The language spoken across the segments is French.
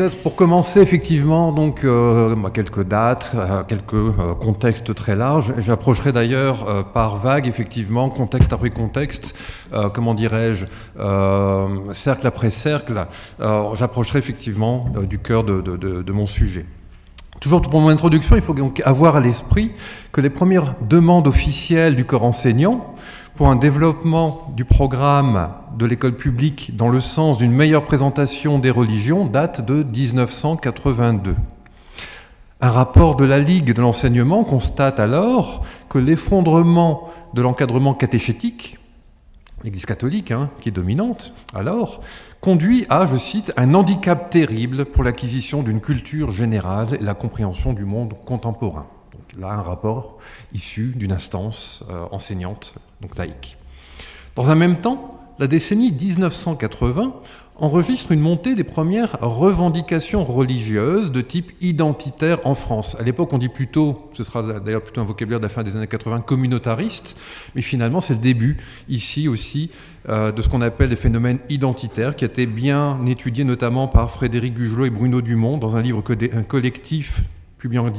peut-être pour commencer effectivement donc quelques dates, quelques contextes très larges. J'approcherai d'ailleurs par vague effectivement, contexte après contexte, comment dirais-je, cercle après cercle. J'approcherai effectivement du cœur de mon sujet. Toujours pour mon introduction, il faut donc avoir à l'esprit que les premières demandes officielles du corps enseignant pour un développement du programme de l'école publique dans le sens d'une meilleure présentation des religions datent de 1982. Un rapport de la Ligue de l'enseignement constate alors que l'effondrement de l'encadrement catéchétique, l'Église catholique, qui est dominante alors, conduit à, je cite, un handicap terrible pour l'acquisition d'une culture générale et la compréhension du monde contemporain. Donc là, un rapport issu d'une instance enseignante, donc laïque. Dans un même temps, la décennie 1980 enregistre une montée des premières revendications religieuses de type identitaire en France. À l'époque, on dit plutôt, ce sera d'ailleurs plutôt un vocabulaire de la fin des années 80, communautariste, mais finalement, c'est le début, ici aussi, de ce qu'on appelle les phénomènes identitaires, qui a été bien étudié notamment par Frédéric Gugelot et Bruno Dumont dans un livre collectif publié en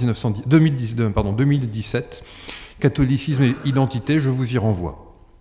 2017, Catholicisme et identité, je vous y renvoie.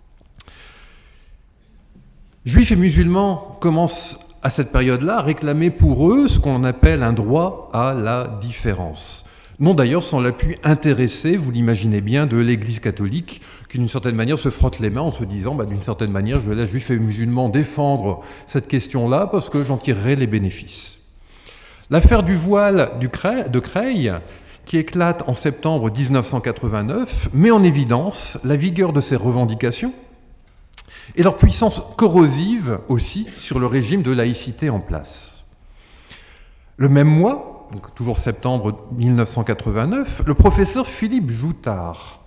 Juifs et musulmans commencent à cette période-là à réclamer pour eux ce qu'on appelle un droit à la différence. Non d'ailleurs sans l'appui intéressé, vous l'imaginez bien, de l'Église catholique, qui d'une certaine manière se frotte les mains en se disant d'une certaine manière, je laisse juifs et musulmans défendre cette question-là parce que j'en tirerai les bénéfices. L'affaire du voile de Creil, qui éclate en septembre 1989, met en évidence la vigueur de ces revendications et leur puissance corrosive aussi sur le régime de laïcité en place. Le même mois, donc toujours septembre 1989, le professeur Philippe Joutard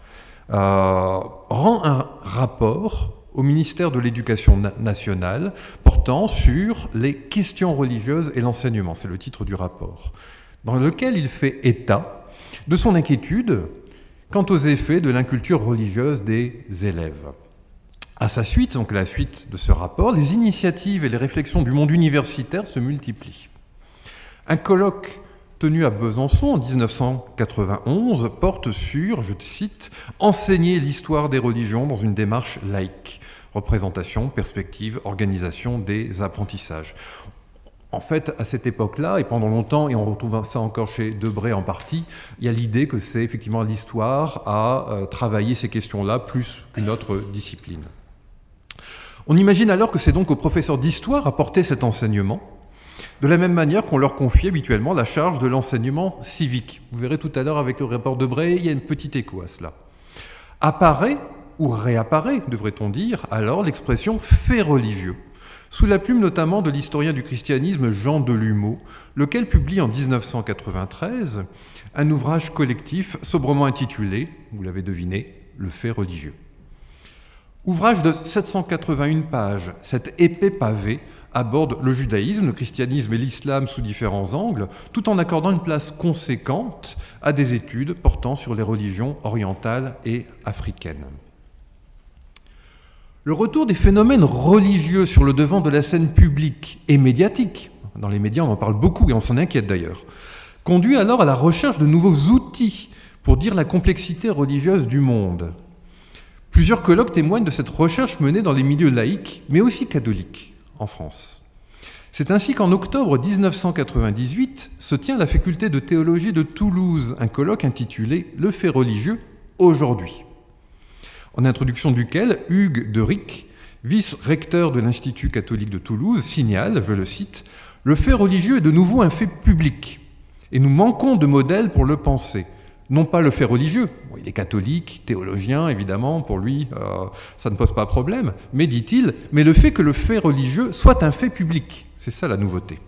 rend un rapport au ministère de l'Éducation nationale portant sur les questions religieuses et l'enseignement, c'est le titre du rapport, dans lequel il fait état de son inquiétude quant aux effets de l'inculture religieuse des élèves. À sa suite, donc la suite de ce rapport, les initiatives et les réflexions du monde universitaire se multiplient. Un colloque tenu à Besançon en 1991 porte sur, je cite, « Enseigner l'histoire des religions dans une démarche laïque, représentation, perspective, organisation des apprentissages ». En fait, à cette époque-là, et pendant longtemps, et on retrouve ça encore chez Debré en partie, il y a l'idée que c'est effectivement l'histoire à travailler ces questions-là plus qu'une autre discipline. On imagine alors que c'est donc aux professeurs d'histoire à porter cet enseignement, de la même manière qu'on leur confie habituellement la charge de l'enseignement civique. Vous verrez tout à l'heure avec le rapport Debré, il y a une petite écho à cela. Apparaît, ou réapparaît, devrait-on dire, alors l'expression « fait religieux », sous la plume notamment de l'historien du christianisme Jean Delumeau, lequel publie en 1993 un ouvrage collectif sobrement intitulé, vous l'avez deviné, « Le fait religieux ». Ouvrage de 781 pages, cet épais pavé aborde le judaïsme, le christianisme et l'islam sous différents angles, tout en accordant une place conséquente à des études portant sur les religions orientales et africaines. Le retour des phénomènes religieux sur le devant de la scène publique et médiatique, dans les médias on en parle beaucoup et on s'en inquiète d'ailleurs, conduit alors à la recherche de nouveaux outils pour dire la complexité religieuse du monde. Plusieurs colloques témoignent de cette recherche menée dans les milieux laïques, mais aussi catholiques, en France. C'est ainsi qu'en octobre 1998 se tient à la faculté de théologie de Toulouse un colloque intitulé « Le fait religieux aujourd'hui », en introduction duquel Hugues Derick, vice-recteur de l'Institut catholique de Toulouse, signale, je le cite, « Le fait religieux est de nouveau un fait public, et nous manquons de modèles pour le penser. Non pas le fait religieux, bon, il est catholique, théologien, évidemment, pour lui, ça ne pose pas problème, mais, dit-il, mais le fait que le fait religieux soit un fait public, c'est ça la nouveauté.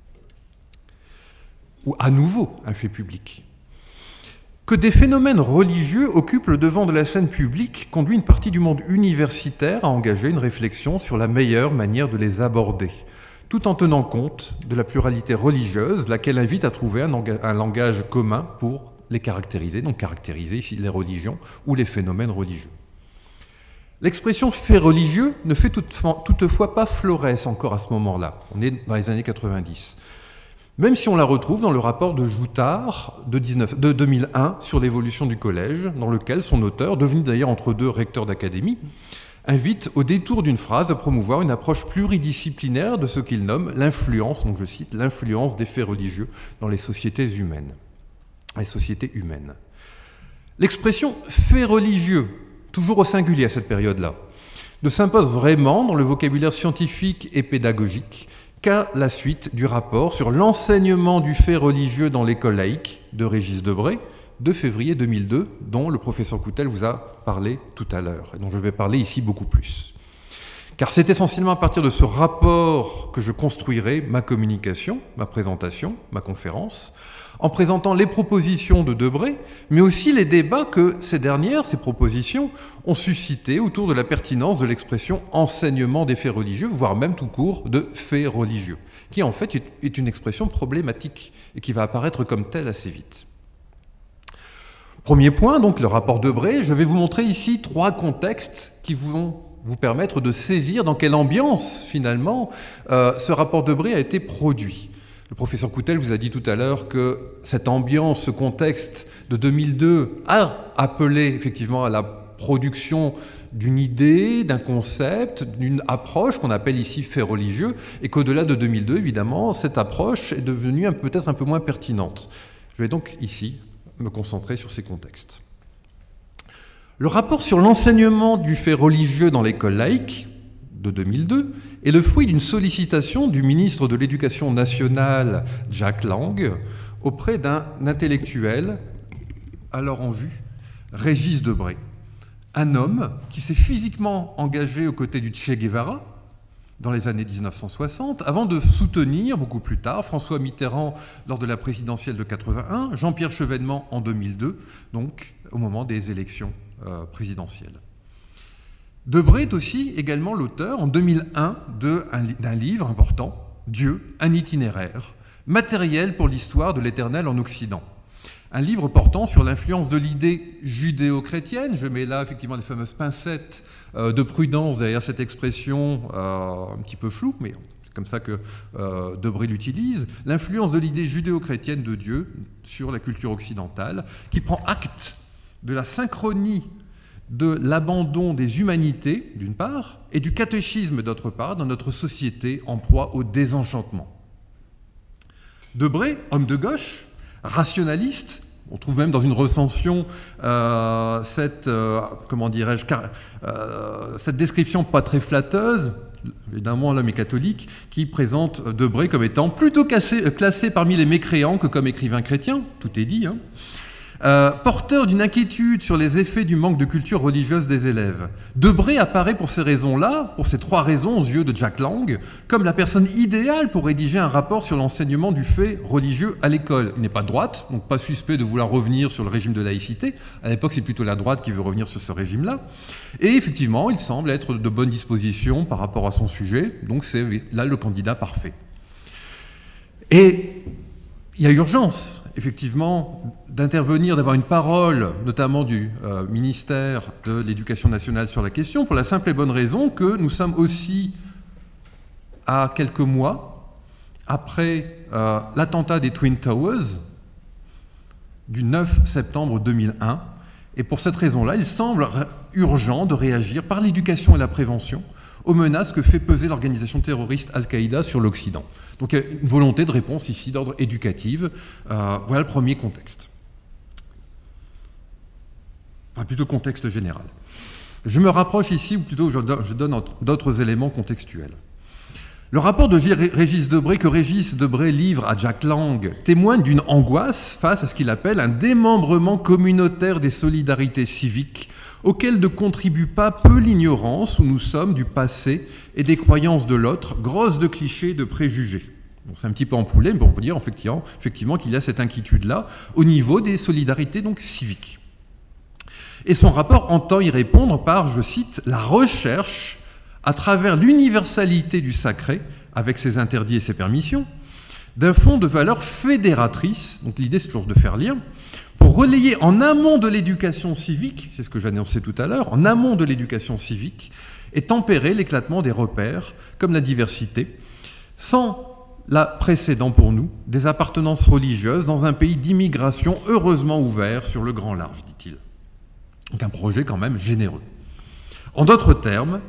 Ou à nouveau un fait public. Que des phénomènes religieux occupent le devant de la scène publique conduit une partie du monde universitaire à engager une réflexion sur la meilleure manière de les aborder, tout en tenant compte de la pluralité religieuse, laquelle invite à trouver un langage commun pour les caractériser, donc caractériser ici les religions ou les phénomènes religieux. L'expression « fait religieux » ne fait toutefois pas florès encore à ce moment-là. On est dans les années 90. même si on la retrouve dans le rapport de Joutard de 2001 sur l'évolution du collège, dans lequel son auteur, devenu d'ailleurs entre deux recteurs d'académie, invite au détour d'une phrase à promouvoir une approche pluridisciplinaire de ce qu'il nomme l'influence, donc je cite, l'influence des faits religieux dans les sociétés humaines. L'expression « fait religieux », toujours au singulier à cette période-là, ne s'impose vraiment dans le vocabulaire scientifique et pédagogique qu'à la suite du rapport sur l'enseignement du fait religieux dans l'école laïque de Régis Debray, de février 2002, dont le professeur Coutel vous a parlé tout à l'heure, et dont je vais parler ici beaucoup plus. Car c'est essentiellement à partir de ce rapport que je construirai ma communication, ma présentation, ma conférence, en présentant les propositions de Debray, mais aussi les débats que ces propositions, ont suscité autour de la pertinence de l'expression « enseignement des faits religieux », voire même tout court de « faits religieux », qui en fait est une expression problématique et qui va apparaître comme telle assez vite. Premier point, donc le rapport Debray. Je vais vous montrer ici 3 contextes qui vont vous permettre de saisir dans quelle ambiance, finalement, ce rapport Debray a été produit. Le professeur Coutel vous a dit tout à l'heure que cette ambiance, ce contexte de 2002 a appelé effectivement à la production d'une idée, d'un concept, d'une approche qu'on appelle ici fait religieux, et qu'au-delà de 2002, évidemment, cette approche est devenue peut-être un peu moins pertinente. Je vais donc ici me concentrer sur ces contextes. Le rapport sur l'enseignement du fait religieux dans l'école laïque de 2002 est le fruit d'une sollicitation du ministre de l'Éducation nationale, Jack Lang, auprès d'un intellectuel, alors en vue, Régis Debray, un homme qui s'est physiquement engagé aux côtés du Che Guevara dans les années 1960, avant de soutenir, beaucoup plus tard, François Mitterrand lors de la présidentielle de 81, Jean-Pierre Chevènement en 2002, donc au moment des élections présidentielles. Debray est aussi également l'auteur, en 2001, d'un livre important, Dieu, un itinéraire, matériel pour l'histoire de l'éternel en Occident. Un livre portant sur l'influence de l'idée judéo-chrétienne. Je mets là effectivement les fameuses pincettes de prudence derrière cette expression un petit peu floue, mais c'est comme ça que Debray l'utilise. L'influence de l'idée judéo-chrétienne de Dieu sur la culture occidentale, qui prend acte de la synchronie de l'abandon des humanités, d'une part, et du catéchisme, d'autre part, dans notre société en proie au désenchantement. Debray, homme de gauche, rationaliste, on trouve même dans une recension cette description pas très flatteuse, évidemment l'homme est catholique, qui présente Debray comme étant plutôt classé parmi les mécréants que comme écrivain chrétien, tout est dit, hein. Porteur d'une inquiétude sur les effets du manque de culture religieuse des élèves. Debray apparaît pour ces raisons-là, pour ces 3 raisons aux yeux de Jack Lang, comme la personne idéale pour rédiger un rapport sur l'enseignement du fait religieux à l'école. Il n'est pas de droite, donc pas suspect de vouloir revenir sur le régime de laïcité. À l'époque, c'est plutôt la droite qui veut revenir sur ce régime-là. Et effectivement, il semble être de bonne disposition par rapport à son sujet, donc c'est là le candidat parfait. Et il y a urgence, effectivement, d'intervenir, d'avoir une parole, notamment du ministère de l'Éducation nationale sur la question, pour la simple et bonne raison que nous sommes aussi à quelques mois après l'attentat des Twin Towers du 9 septembre 2001. Et pour cette raison-là, il semble urgent de réagir par l'éducation et la prévention aux menaces que fait peser l'organisation terroriste Al-Qaïda sur l'Occident. Donc il y a une volonté de réponse ici d'ordre éducatif. Voilà le premier contexte. Enfin, plutôt contexte général. Je me rapproche ici, ou plutôt je donne d'autres éléments contextuels. Le rapport de Régis Debray que Régis Debray livre à Jack Lang témoigne d'une angoisse face à ce qu'il appelle un démembrement communautaire des solidarités civiques auquel ne contribue pas peu l'ignorance où nous sommes du passé et des croyances de l'autre, grosses de clichés, de préjugés. Bon, c'est un petit peu empoulé, mais on peut dire effectivement qu'il y a cette inquiétude-là au niveau des solidarités donc civiques. Et son rapport entend y répondre par, je cite, la recherche à travers l'universalité du sacré, avec ses interdits et ses permissions, d'un fond de valeurs fédératrices, donc l'idée c'est toujours de faire lien, pour relayer en amont de l'éducation civique, c'est ce que j'annonçais tout à l'heure, en amont de l'éducation civique, et tempérer l'éclatement des repères, comme la diversité, sans là précédant pour nous des appartenances religieuses dans un pays d'immigration heureusement ouvert sur le grand large, dit-il. Donc un projet quand même généreux. En d'autres termes,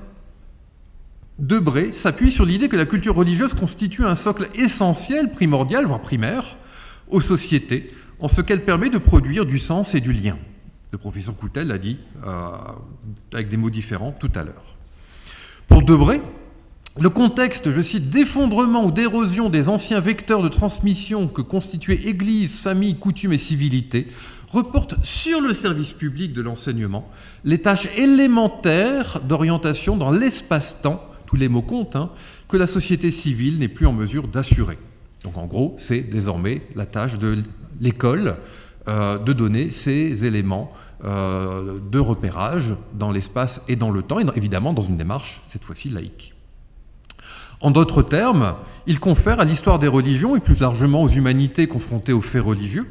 Debré s'appuie sur l'idée que la culture religieuse constitue un socle essentiel, primordial, voire primaire, aux sociétés, en ce qu'elle permet de produire du sens et du lien. Le professeur Coutel l'a dit avec des mots différents tout à l'heure. Pour Debré, le contexte, je cite, d'effondrement ou d'érosion des anciens vecteurs de transmission que constituaient Église, famille, coutume et civilité reporte sur le service public de l'enseignement les tâches élémentaires d'orientation dans l'espace-temps, tous les mots comptent, que la société civile n'est plus en mesure d'assurer. Donc en gros, c'est désormais la tâche de l'école de donner ces éléments de repérage dans l'espace et dans le temps, et évidemment dans une démarche, cette fois-ci, laïque. En d'autres termes, il confère à l'histoire des religions, et plus largement aux humanités confrontées aux faits religieux,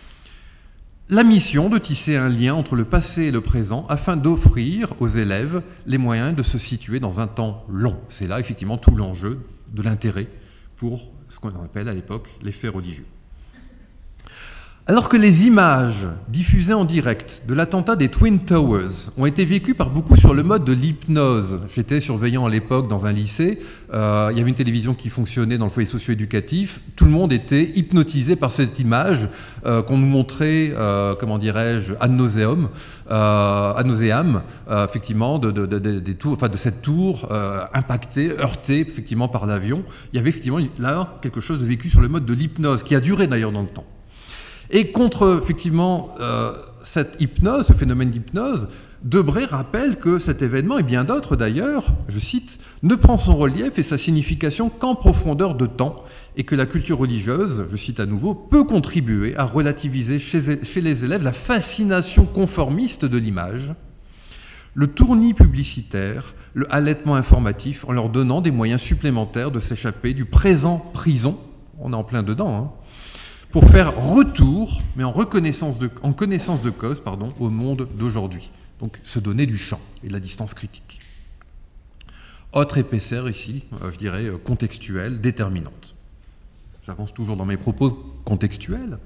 la mission de tisser un lien entre le passé et le présent afin d'offrir aux élèves les moyens de se situer dans un temps long. C'est là effectivement tout l'enjeu de l'intérêt pour ce qu'on appelle à l'époque les faits religieux. Alors que les images diffusées en direct de l'attentat des Twin Towers ont été vécues par beaucoup sur le mode de l'hypnose, j'étais surveillant à l'époque dans un lycée, il y avait une télévision qui fonctionnait dans le foyer socio-éducatif, tout le monde était hypnotisé par cette image qu'on nous montrait, ad nauseam, effectivement, des tours, enfin de cette tour impactée, heurtée effectivement par l'avion. Il y avait effectivement là quelque chose de vécu sur le mode de l'hypnose, qui a duré d'ailleurs dans le temps. Et contre, effectivement, cette hypnose, ce phénomène d'hypnose, Debré rappelle que cet événement, et bien d'autres d'ailleurs, je cite, ne prend son relief et sa signification qu'en profondeur de temps, et que la culture religieuse, je cite à nouveau, peut contribuer à relativiser chez les élèves la fascination conformiste de l'image, le tournis publicitaire, le halètement informatif, en leur donnant des moyens supplémentaires de s'échapper du présent prison, on est en plein dedans, pour faire retour, mais en connaissance de cause, au monde d'aujourd'hui. Donc se donner du champ et de la distance critique. Autre épaisseur ici, je dirais contextuelle, déterminante. J'avance toujours dans mes propos contextuels.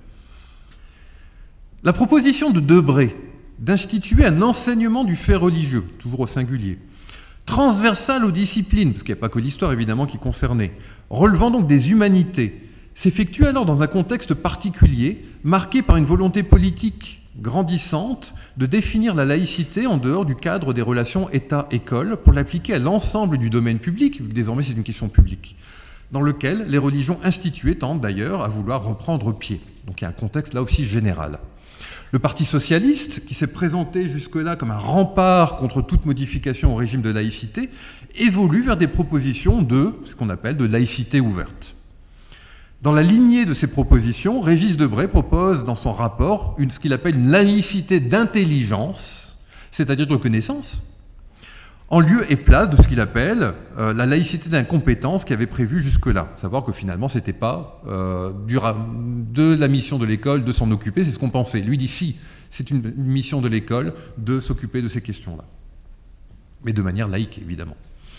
La proposition de Debré d'instituer un enseignement du fait religieux, toujours au singulier, transversal aux disciplines, parce qu'il n'y a pas que l'histoire évidemment qui concernait, relevant donc des humanités, s'effectue alors dans un contexte particulier, marqué par une volonté politique grandissante de définir la laïcité en dehors du cadre des relations État-école pour l'appliquer à l'ensemble du domaine public, désormais c'est une question publique, dans lequel les religions instituées tendent d'ailleurs à vouloir reprendre pied. Donc il y a un contexte là aussi général. Le Parti socialiste, qui s'est présenté jusque-là comme un rempart contre toute modification au régime de laïcité, évolue vers des propositions de ce qu'on appelle de laïcité ouverte. Dans la lignée de ces propositions, Régis Debré propose dans son rapport ce qu'il appelle une laïcité d'intelligence, c'est-à-dire de connaissance, en lieu et place de ce qu'il appelle la laïcité d'incompétence qu'il avait prévue jusque-là. Savoir que finalement, ce n'était pas de la mission de l'école de s'en occuper, c'est ce qu'on pensait. Lui dit si, c'est une mission de l'école de s'occuper de ces questions-là. Mais de manière laïque, évidemment.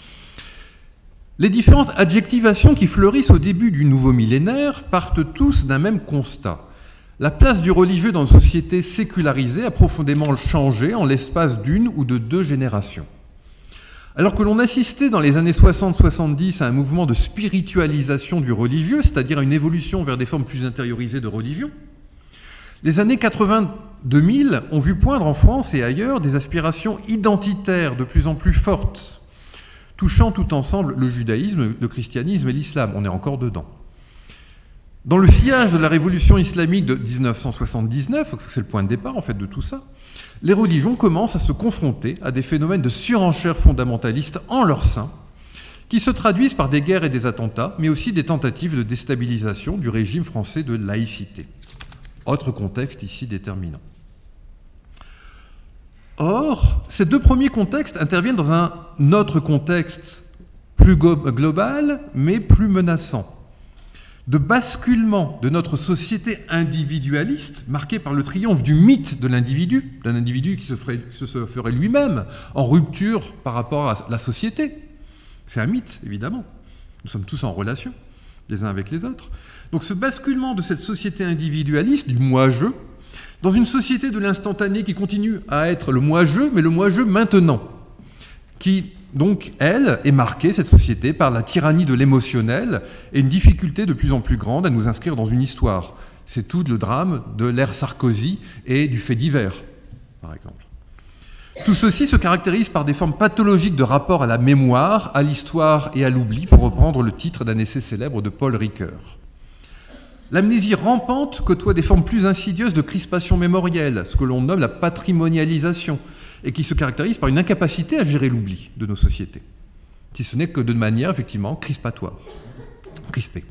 Les différentes adjectivations qui fleurissent au début du nouveau millénaire partent tous d'un même constat. La place du religieux dans une société sécularisée a profondément changé en l'espace d'une ou de deux générations. Alors que l'on assistait dans les années 60-70 à un mouvement de spiritualisation du religieux, c'est-à-dire une évolution vers des formes plus intériorisées de religion, les années 80-2000 ont vu poindre en France et ailleurs des aspirations identitaires de plus en plus fortes, touchant tout ensemble le judaïsme, le christianisme et l'islam. On est encore dedans. Dans le sillage de la révolution islamique de 1979, parce que c'est le point de départ en fait de tout ça, les religions commencent à se confronter à des phénomènes de surenchère fondamentaliste en leur sein, qui se traduisent par des guerres et des attentats, mais aussi des tentatives de déstabilisation du régime français de laïcité. Autre contexte ici déterminant. Or, ces deux premiers contextes interviennent dans un autre contexte plus global, mais plus menaçant, de basculement de notre société individualiste, marquée par le triomphe du mythe de l'individu, d'un individu qui se ferait lui-même en rupture par rapport à la société. C'est un mythe, évidemment. Nous sommes tous en relation. les uns avec les autres. Donc ce basculement de cette société individualiste, du moi-je, dans une société de l'instantané qui continue à être le moi-je, mais le moi-je maintenant, qui donc, elle, est marquée, cette société, par la tyrannie de l'émotionnel et une difficulté de plus en plus grande à nous inscrire dans une histoire. C'est tout le drame de l'ère Sarkozy et du fait divers, par exemple. Tout ceci se caractérise par des formes pathologiques de rapport à la mémoire, à l'histoire et à l'oubli, pour reprendre le titre d'un essai célèbre de Paul Ricoeur. L'amnésie rampante côtoie des formes plus insidieuses de crispation mémorielle, ce que l'on nomme la patrimonialisation, et qui se caractérise par une incapacité à gérer l'oubli de nos sociétés, si ce n'est que de manière effectivement crispatoire, crispée.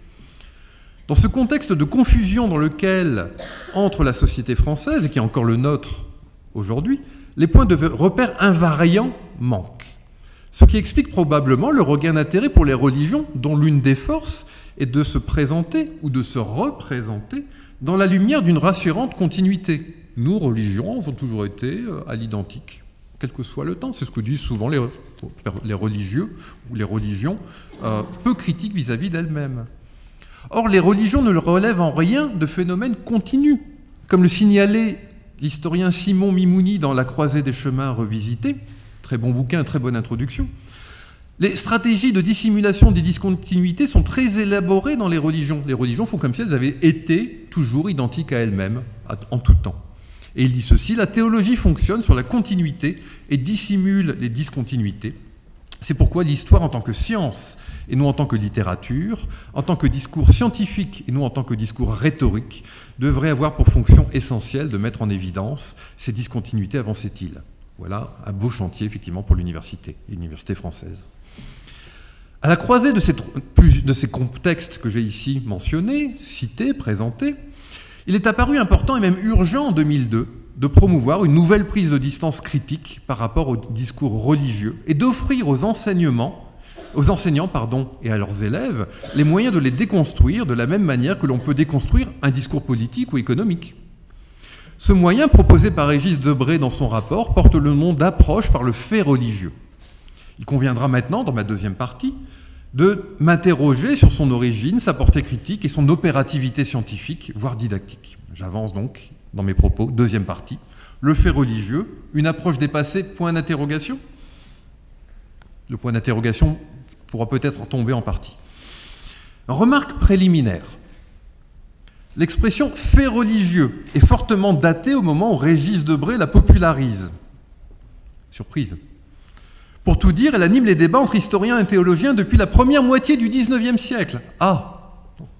Dans ce contexte de confusion dans lequel entre la société française, et qui est encore le nôtre aujourd'hui, les points de repère invariants manquent. Ce qui explique probablement le regain d'intérêt pour les religions, dont l'une des forces est de se présenter ou de se représenter dans la lumière d'une rassurante continuité. Nous, religions, avons toujours été à l'identique, quel que soit le temps. C'est ce que disent souvent les religieux ou les religions, peu critiques vis-à-vis d'elles-mêmes. Or, les religions ne relèvent en rien de phénomènes continus, comme le signalait l'historien Simon Mimouni dans La Croisée des chemins revisités, très bon bouquin, très bonne introduction. Les stratégies de dissimulation des discontinuités sont très élaborées dans les religions. Les religions font comme si elles avaient été toujours identiques à elles-mêmes, en tout temps. Et il dit ceci, la théologie fonctionne sur la continuité et dissimule les discontinuités. C'est pourquoi l'histoire en tant que science et non en tant que littérature, en tant que discours scientifique et non en tant que discours rhétorique, devrait avoir pour fonction essentielle de mettre en évidence ces discontinuités, avançait-il. Voilà un beau chantier effectivement pour l'université française. À la croisée de ces contextes que j'ai ici mentionnés, cités, présentés, il est apparu important et même urgent en 2002 de promouvoir une nouvelle prise de distance critique par rapport au discours religieux et d'offrir aux enseignants et à leurs élèves les moyens de les déconstruire de la même manière que l'on peut déconstruire un discours politique ou économique. Ce moyen proposé par Régis Debray dans son rapport porte le nom d'approche par le fait religieux. Il conviendra maintenant, dans ma deuxième partie, de m'interroger sur son origine, sa portée critique et son opérativité scientifique, voire didactique. J'avance donc dans mes propos, deuxième partie. Le fait religieux, une approche dépassée, point d'interrogation. Le point d'interrogation pourra peut-être tomber en partie. Remarque préliminaire. L'expression « fait religieux » est fortement datée au moment où Régis Debray la popularise. Surprise. Pour tout dire, elle anime les débats entre historiens et théologiens depuis la première moitié du XIXe siècle. Ah,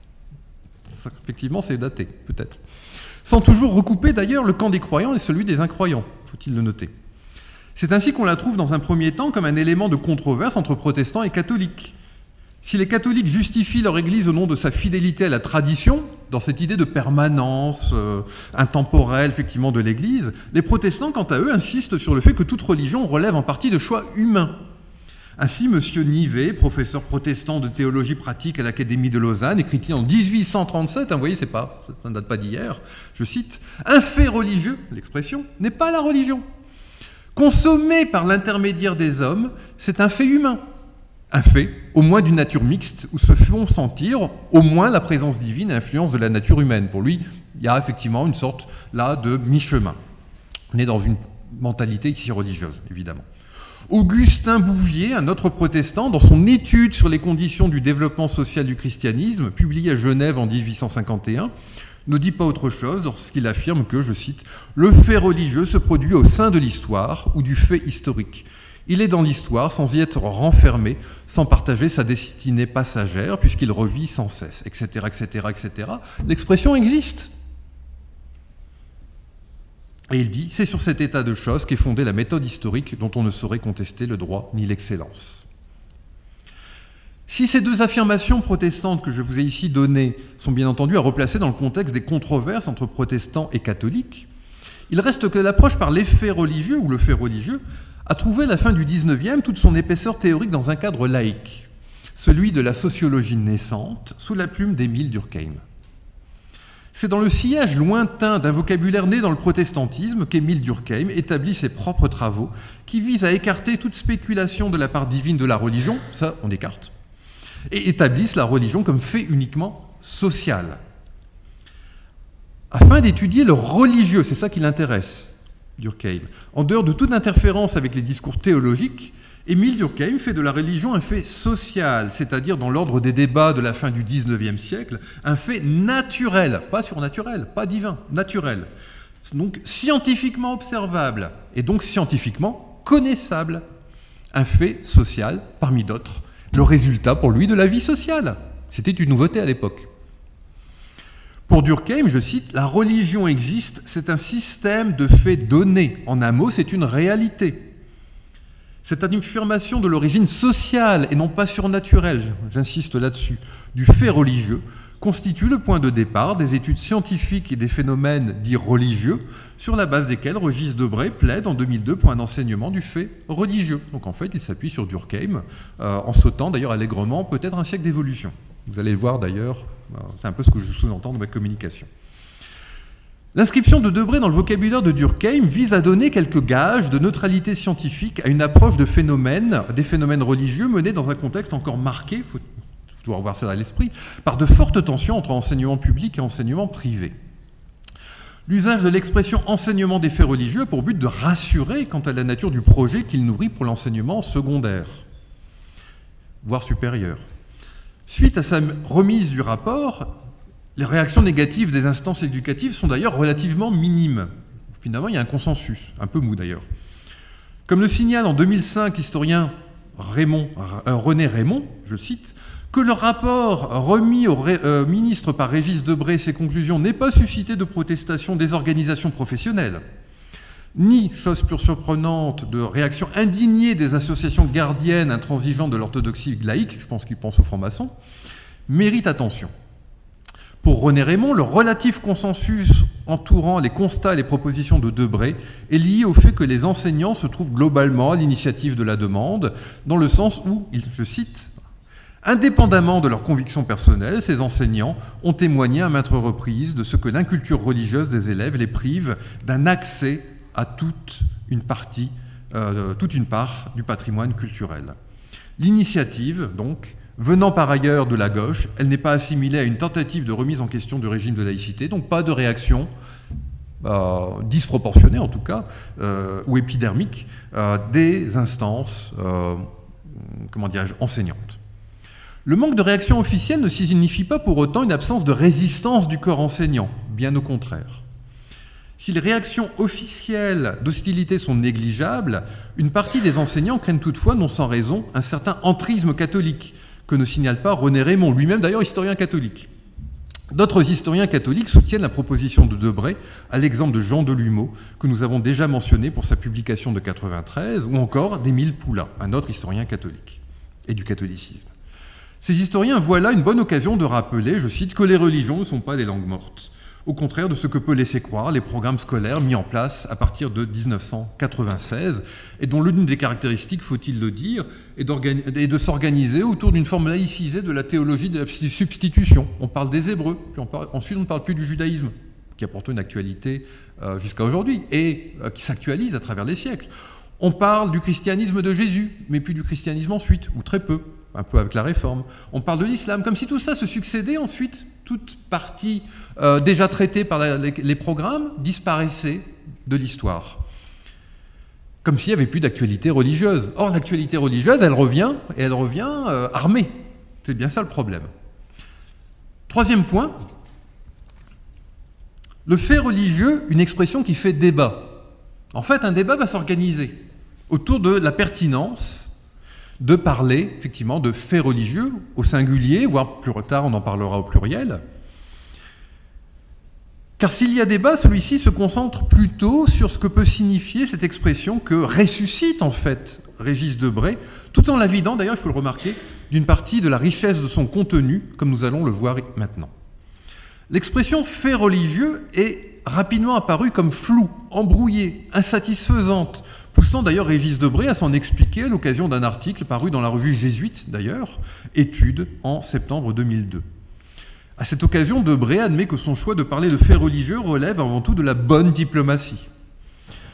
ça, effectivement, c'est daté, peut-être. Sans toujours recouper d'ailleurs le camp des croyants et celui des incroyants, faut-il le noter. C'est ainsi qu'on la trouve dans un premier temps comme un élément de controverse entre protestants et catholiques. Si les catholiques justifient leur Église au nom de sa fidélité à la tradition, dans cette idée de permanence intemporelle effectivement de l'Église, les protestants, quant à eux, insistent sur le fait que toute religion relève en partie de choix humains. Ainsi, M. Nivet, professeur protestant de théologie pratique à l'Académie de Lausanne, écrit-il en 1837, vous voyez, ça ne date pas d'hier, je cite, « Un fait religieux, l'expression, n'est pas la religion. Consommé par l'intermédiaire des hommes, c'est un fait humain. Un fait, au moins d'une nature mixte, où se font sentir au moins la présence divine et l'influence de la nature humaine. » Pour lui, il y a effectivement une sorte là de mi-chemin. On est dans une mentalité ici religieuse, évidemment. Augustin Bouvier, un autre protestant, dans son étude sur les conditions du développement social du christianisme, publiée à Genève en 1851, ne dit pas autre chose lorsqu'il affirme que, je cite, « Le fait religieux se produit au sein de l'histoire ou du fait historique. Il est dans l'histoire sans y être renfermé, sans partager sa destinée passagère, puisqu'il revit sans cesse, etc., etc., etc. » L'expression existe. Et il dit, c'est sur cet état de choses qu'est fondée la méthode historique dont on ne saurait contester le droit ni l'excellence. Si ces deux affirmations protestantes que je vous ai ici données sont bien entendu à replacer dans le contexte des controverses entre protestants et catholiques, il reste que l'approche par l'effet religieux ou le fait religieux a trouvé à la fin du XIXe toute son épaisseur théorique dans un cadre laïque, celui de la sociologie naissante sous la plume d'Émile Durkheim. C'est dans le sillage lointain d'un vocabulaire né dans le protestantisme qu'Émile Durkheim établit ses propres travaux qui visent à écarter toute spéculation de la part divine de la religion, ça on écarte, et établissent la religion comme fait uniquement social. Afin d'étudier le religieux, c'est ça qui l'intéresse, Durkheim. En dehors de toute interférence avec les discours théologiques, Émile Durkheim fait de la religion un fait social, c'est-à-dire dans l'ordre des débats de la fin du XIXe siècle, un fait naturel, pas surnaturel, pas divin, naturel. Donc scientifiquement observable et donc scientifiquement connaissable. Un fait social, parmi d'autres, le résultat pour lui de la vie sociale. C'était une nouveauté à l'époque. Pour Durkheim, je cite, « La religion existe, c'est un système de faits donnés. En un mot, c'est une réalité. Cette affirmation de l'origine sociale et non pas surnaturelle, j'insiste là-dessus, du fait religieux, constitue le point de départ des études scientifiques et des phénomènes dits religieux, sur la base desquels Régis Debray plaide en 2002 pour un enseignement du fait religieux. » Donc en fait, il s'appuie sur Durkheim, en sautant d'ailleurs allègrement peut-être un siècle d'évolution. Vous allez le voir d'ailleurs, c'est un peu ce que je sous-entends dans ma communication. L'inscription de Debray dans le vocabulaire de Durkheim vise à donner quelques gages de neutralité scientifique à une approche des phénomènes religieux menés dans un contexte encore marqué, il faut toujours avoir ça à l'esprit, par de fortes tensions entre enseignement public et enseignement privé. L'usage de l'expression enseignement des faits religieux a pour but de rassurer quant à la nature du projet qu'il nourrit pour l'enseignement secondaire, voire supérieur. Suite à sa remise du rapport, les réactions négatives des instances éducatives sont d'ailleurs relativement minimes. Finalement, il y a un consensus, un peu mou d'ailleurs. Comme le signale en 2005 l'historien René Raymond, je cite, « que le rapport remis au ministre par Régis Debray et ses conclusions n'ait pas suscité de protestation des organisations professionnelles, ni, chose plus surprenante, de réaction indignée des associations gardiennes intransigeantes de l'orthodoxie laïque, je pense qu'ils pensent aux francs-maçons, mérite attention. Pour René Raymond, le relatif consensus entourant les constats et les propositions de Debray est lié au fait que les enseignants se trouvent globalement à l'initiative de la demande, dans le sens où, je cite, « indépendamment de leurs convictions personnelles, ces enseignants ont témoigné à maintes reprises de ce que l'inculture religieuse des élèves les prive d'un accès à toute une part du patrimoine culturel. L'initiative, donc, venant par ailleurs de la gauche, elle n'est pas assimilée à une tentative de remise en question du régime de laïcité, donc pas de réaction disproportionnée en tout cas, ou épidermique, des instances, enseignantes. Le manque de réaction officielle ne signifie pas pour autant une absence de résistance du corps enseignant, bien au contraire. Si les réactions officielles d'hostilité sont négligeables, une partie des enseignants craignent toutefois, non sans raison, un certain entrisme catholique, que ne signale pas René Raymond, lui-même d'ailleurs historien catholique. D'autres historiens catholiques soutiennent la proposition de Debray, à l'exemple de Jean Delumeau, que nous avons déjà mentionné pour sa publication de 93, ou encore d'Émile Poulain, un autre historien catholique, et du catholicisme. Ces historiens voient là une bonne occasion de rappeler, je cite, que les religions ne sont pas des langues mortes, au contraire de ce que peut laisser croire les programmes scolaires mis en place à partir de 1996, et dont l'une des caractéristiques, faut-il le dire, est de s'organiser autour d'une forme laïcisée de la théologie de la substitution. On parle des Hébreux, puis ensuite on ne parle plus du judaïsme, qui a pourtant une actualité jusqu'à aujourd'hui, et qui s'actualise à travers les siècles. On parle du christianisme de Jésus, mais plus du christianisme ensuite, ou très peu, un peu avec la Réforme. On parle de l'islam, comme si tout ça se succédait ensuite, toute partie déjà traitée par les programmes disparaissait de l'histoire. Comme s'il n'y avait plus d'actualité religieuse. Or, l'actualité religieuse, elle revient, et elle revient armée. C'est bien ça le problème. Troisième point, le fait religieux, une expression qui fait débat. En fait, un débat va s'organiser autour de la pertinence de parler, effectivement, de faits religieux au singulier, voire plus tard, on en parlera au pluriel. Car s'il y a débat, celui-ci se concentre plutôt sur ce que peut signifier cette expression que ressuscite, en fait, Régis Debray, tout en la vidant, d'ailleurs, il faut le remarquer, d'une partie de la richesse de son contenu, comme nous allons le voir maintenant. L'expression « fait religieux » est rapidement apparue comme floue, embrouillée, insatisfaisante, poussant d'ailleurs Régis Debray à s'en expliquer à l'occasion d'un article paru dans la revue jésuite, d'ailleurs, Études, en septembre 2002. À cette occasion, Debray admet que son choix de parler de faits religieux relève avant tout de la bonne diplomatie.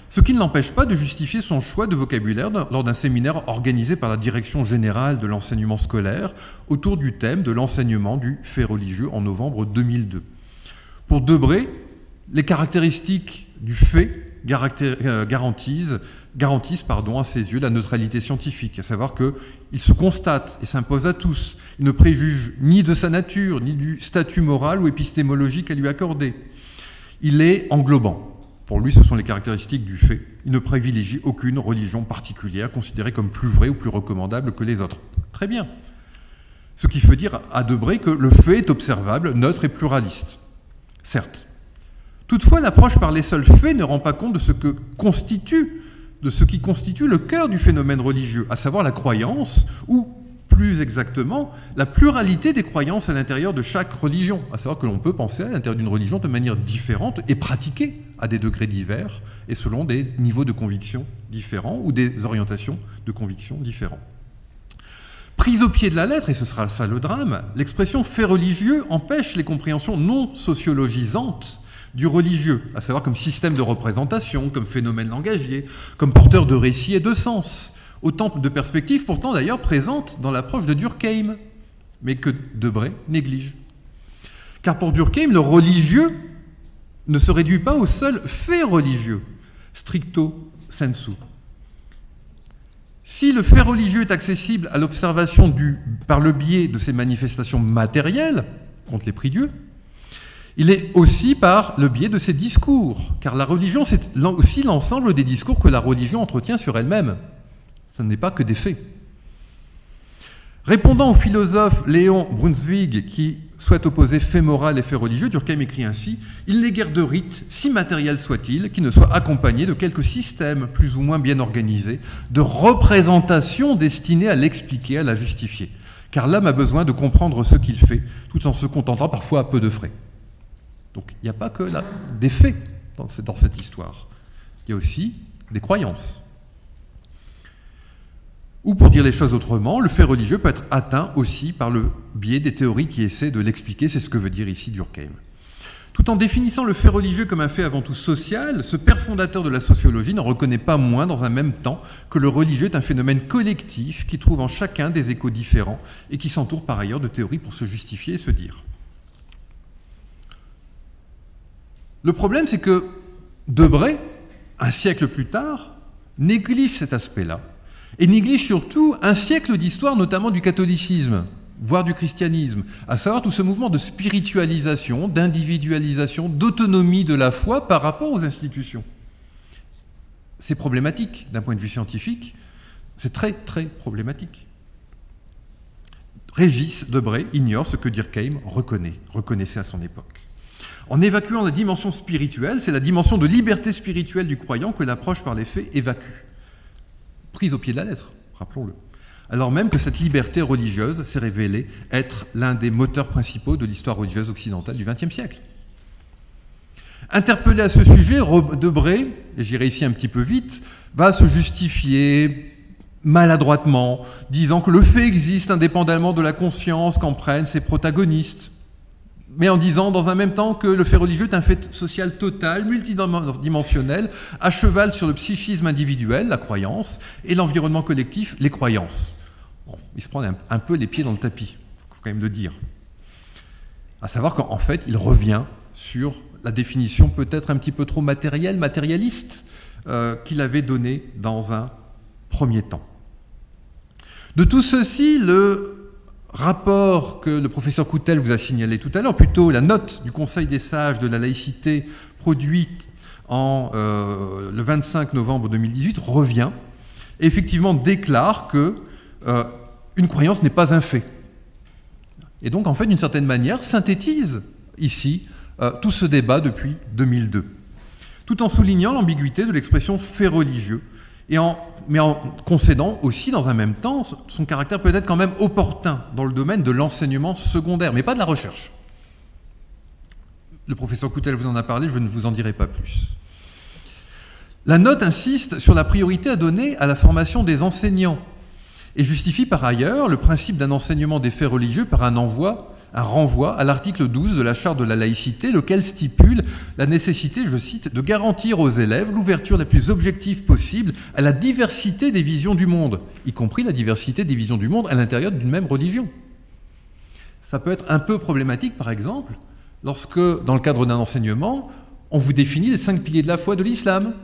ce qui ne l'empêche pas de justifier son choix de vocabulaire lors d'un séminaire organisé par la Direction générale de l'enseignement scolaire autour du thème de l'enseignement du fait religieux en novembre 2002. Pour Debré, les caractéristiques du fait garantissent à ses yeux la neutralité scientifique, à savoir qu'il se constate et s'impose à tous. Il ne préjuge ni de sa nature, ni du statut moral ou épistémologique à lui accorder. Il est englobant. Pour lui, ce sont les caractéristiques du fait. Il ne privilégie aucune religion particulière, considérée comme plus vraie ou plus recommandable que les autres. Très bien. Ce qui fait dire à Debré que le fait est observable, neutre et pluraliste. Certes. Toutefois, l'approche par les seuls faits ne rend pas compte de ce qui constitue le cœur du phénomène religieux, à savoir la croyance, ou plus exactement, la pluralité des croyances à l'intérieur de chaque religion, à savoir que l'on peut penser à l'intérieur d'une religion de manière différente et pratiquer à des degrés divers et selon des niveaux de conviction différents ou des orientations de conviction différents. Prise au pied de la lettre, et ce sera ça le drame, l'expression « fait religieux » empêche les compréhensions non sociologisantes du religieux, à savoir comme système de représentation, comme phénomène langagier, comme porteur de récits et de sens. Autant de perspectives pourtant d'ailleurs présentes dans l'approche de Durkheim, mais que Debré néglige. Car pour Durkheim, le religieux ne se réduit pas au seul fait religieux, stricto sensu. Si le fait religieux est accessible à l'observation par le biais de ses manifestations matérielles, contre les prix Dieu, il est aussi par le biais de ses discours, car la religion, c'est aussi l'ensemble des discours que la religion entretient sur elle-même. Ce n'est pas que des faits. Répondant au philosophe Léon Brunswick qui souhaite opposer fait moral et fait religieux, Durkheim écrit ainsi « Il n'est guère de rite, si matériel soit-il, qui ne soit accompagné de quelques systèmes plus ou moins bien organisés, de représentations destinées à l'expliquer, à la justifier. Car l'homme a besoin de comprendre ce qu'il fait, tout en se contentant parfois à peu de frais. » Donc il n'y a pas que des faits dans cette histoire. Il y a aussi des croyances. Ou pour dire les choses autrement, le fait religieux peut être atteint aussi par le biais des théories qui essaient de l'expliquer, c'est ce que veut dire ici Durkheim. Tout en définissant le fait religieux comme un fait avant tout social, ce père fondateur de la sociologie ne reconnaît pas moins dans un même temps que le religieux est un phénomène collectif qui trouve en chacun des échos différents et qui s'entoure par ailleurs de théories pour se justifier et se dire. Le problème, c'est que Debré, un siècle plus tard, néglige cet aspect-là, et néglige surtout un siècle d'histoire, notamment du catholicisme, voire du christianisme, à savoir tout ce mouvement de spiritualisation, d'individualisation, d'autonomie de la foi par rapport aux institutions. C'est problématique d'un point de vue scientifique, c'est très très problématique. Régis Debré ignore ce que Durkheim reconnaissait à son époque. En évacuant la dimension spirituelle, c'est la dimension de liberté spirituelle du croyant que l'approche par les faits évacue. Prise au pied de la lettre, rappelons-le. Alors même que cette liberté religieuse s'est révélée être l'un des moteurs principaux de l'histoire religieuse occidentale du XXe siècle. Interpellé à ce sujet, Debré, et j'irai ici un petit peu vite, va se justifier maladroitement, disant que le fait existe indépendamment de la conscience qu'en prennent ses protagonistes, mais en disant dans un même temps que le fait religieux est un fait social total, multidimensionnel, à cheval sur le psychisme individuel, la croyance, et l'environnement collectif, les croyances. Bon, il se prend un peu les pieds dans le tapis, il faut quand même le dire. À savoir qu'en fait, il revient sur la définition peut-être un petit peu trop matérialiste, qu'il avait donnée dans un premier temps. De tout ceci, le rapport que le professeur Coutel vous a signalé tout à l'heure, plutôt la note du Conseil des sages de la laïcité produite le 25 novembre 2018 revient et effectivement déclare que une croyance n'est pas un fait. Et donc en fait d'une certaine manière synthétise ici tout ce débat depuis 2002, tout en soulignant l'ambiguïté de l'expression fait religieux mais en concédant aussi dans un même temps son caractère peut-être quand même opportun dans le domaine de l'enseignement secondaire, mais pas de la recherche. Le professeur Coutel vous en a parlé, je ne vous en dirai pas plus. La note insiste sur la priorité à donner à la formation des enseignants et justifie par ailleurs le principe d'un enseignement des faits religieux par un envoi un renvoi à l'article 12 de la Charte de la laïcité, lequel stipule la nécessité, je cite, de garantir aux élèves l'ouverture la plus objective possible à la diversité des visions du monde, y compris la diversité des visions du monde à l'intérieur d'une même religion. Ça peut être un peu problématique, par exemple, lorsque, dans le cadre d'un enseignement, on vous définit les 5 piliers de la foi de l'islam,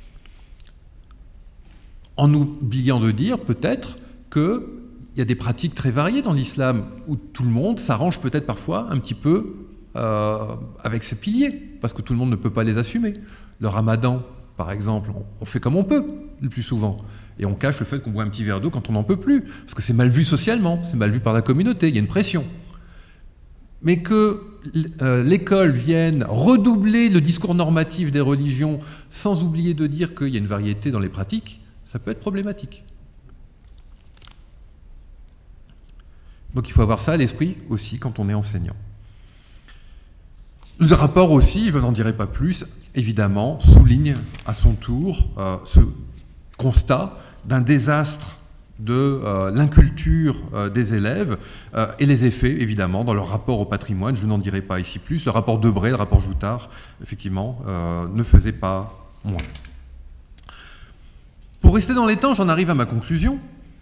en oubliant de dire, peut-être, qu'il y a des pratiques très variées dans l'islam, où tout le monde s'arrange peut-être parfois un petit peu avec ces piliers, parce que tout le monde ne peut pas les assumer. Le ramadan, par exemple, on fait comme on peut, le plus souvent. Et on cache le fait qu'on boit un petit verre d'eau quand on n'en peut plus, parce que c'est mal vu socialement, c'est mal vu par la communauté, il y a une pression. Mais que l'école vienne redoubler le discours normatif des religions sans oublier de dire qu'il y a une variété dans les pratiques, ça peut être problématique. Donc il faut avoir ça à l'esprit aussi quand on est enseignant. Le rapport aussi, je n'en dirai pas plus, évidemment, souligne à son tour ce constat d'un désastre de l'inculture des élèves et les effets, évidemment, dans leur rapport au patrimoine. Je n'en dirai pas ici plus. Le rapport Debré, le rapport Joutard, effectivement, ne faisait pas moins. Pour rester dans les temps, j'en arrive à ma conclusion.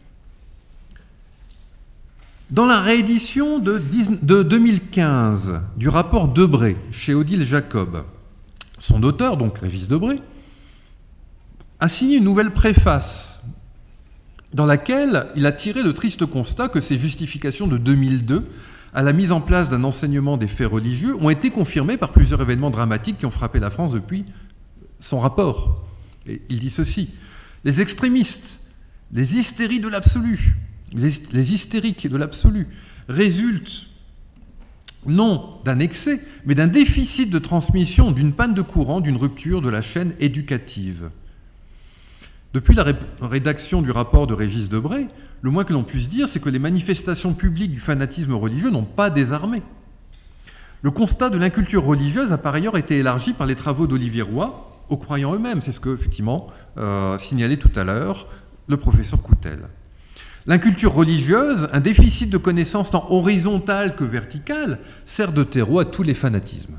Dans la réédition de 2015 du rapport Debré chez Odile Jacob, son auteur, donc Régis Debré, a signé une nouvelle préface dans laquelle il a tiré le triste constat que ses justifications de 2002 à la mise en place d'un enseignement des faits religieux ont été confirmées par plusieurs événements dramatiques qui ont frappé la France depuis son rapport. Et il dit ceci: les extrémistes, les hystéries de l'absolu, les hystériques de l'absolu résultent non d'un excès, mais d'un déficit de transmission, d'une panne de courant, d'une rupture de la chaîne éducative. Depuis la rédaction du rapport de Régis Debré, le moins que l'on puisse dire, c'est que les manifestations publiques du fanatisme religieux n'ont pas désarmé. Le constat de l'inculture religieuse a par ailleurs été élargi par les travaux d'Olivier Roy aux croyants eux-mêmes. C'est ce que, effectivement, signalait tout à l'heure le professeur Coutel. L'inculture religieuse, un déficit de connaissances tant horizontales que verticales, sert de terreau à tous les fanatismes.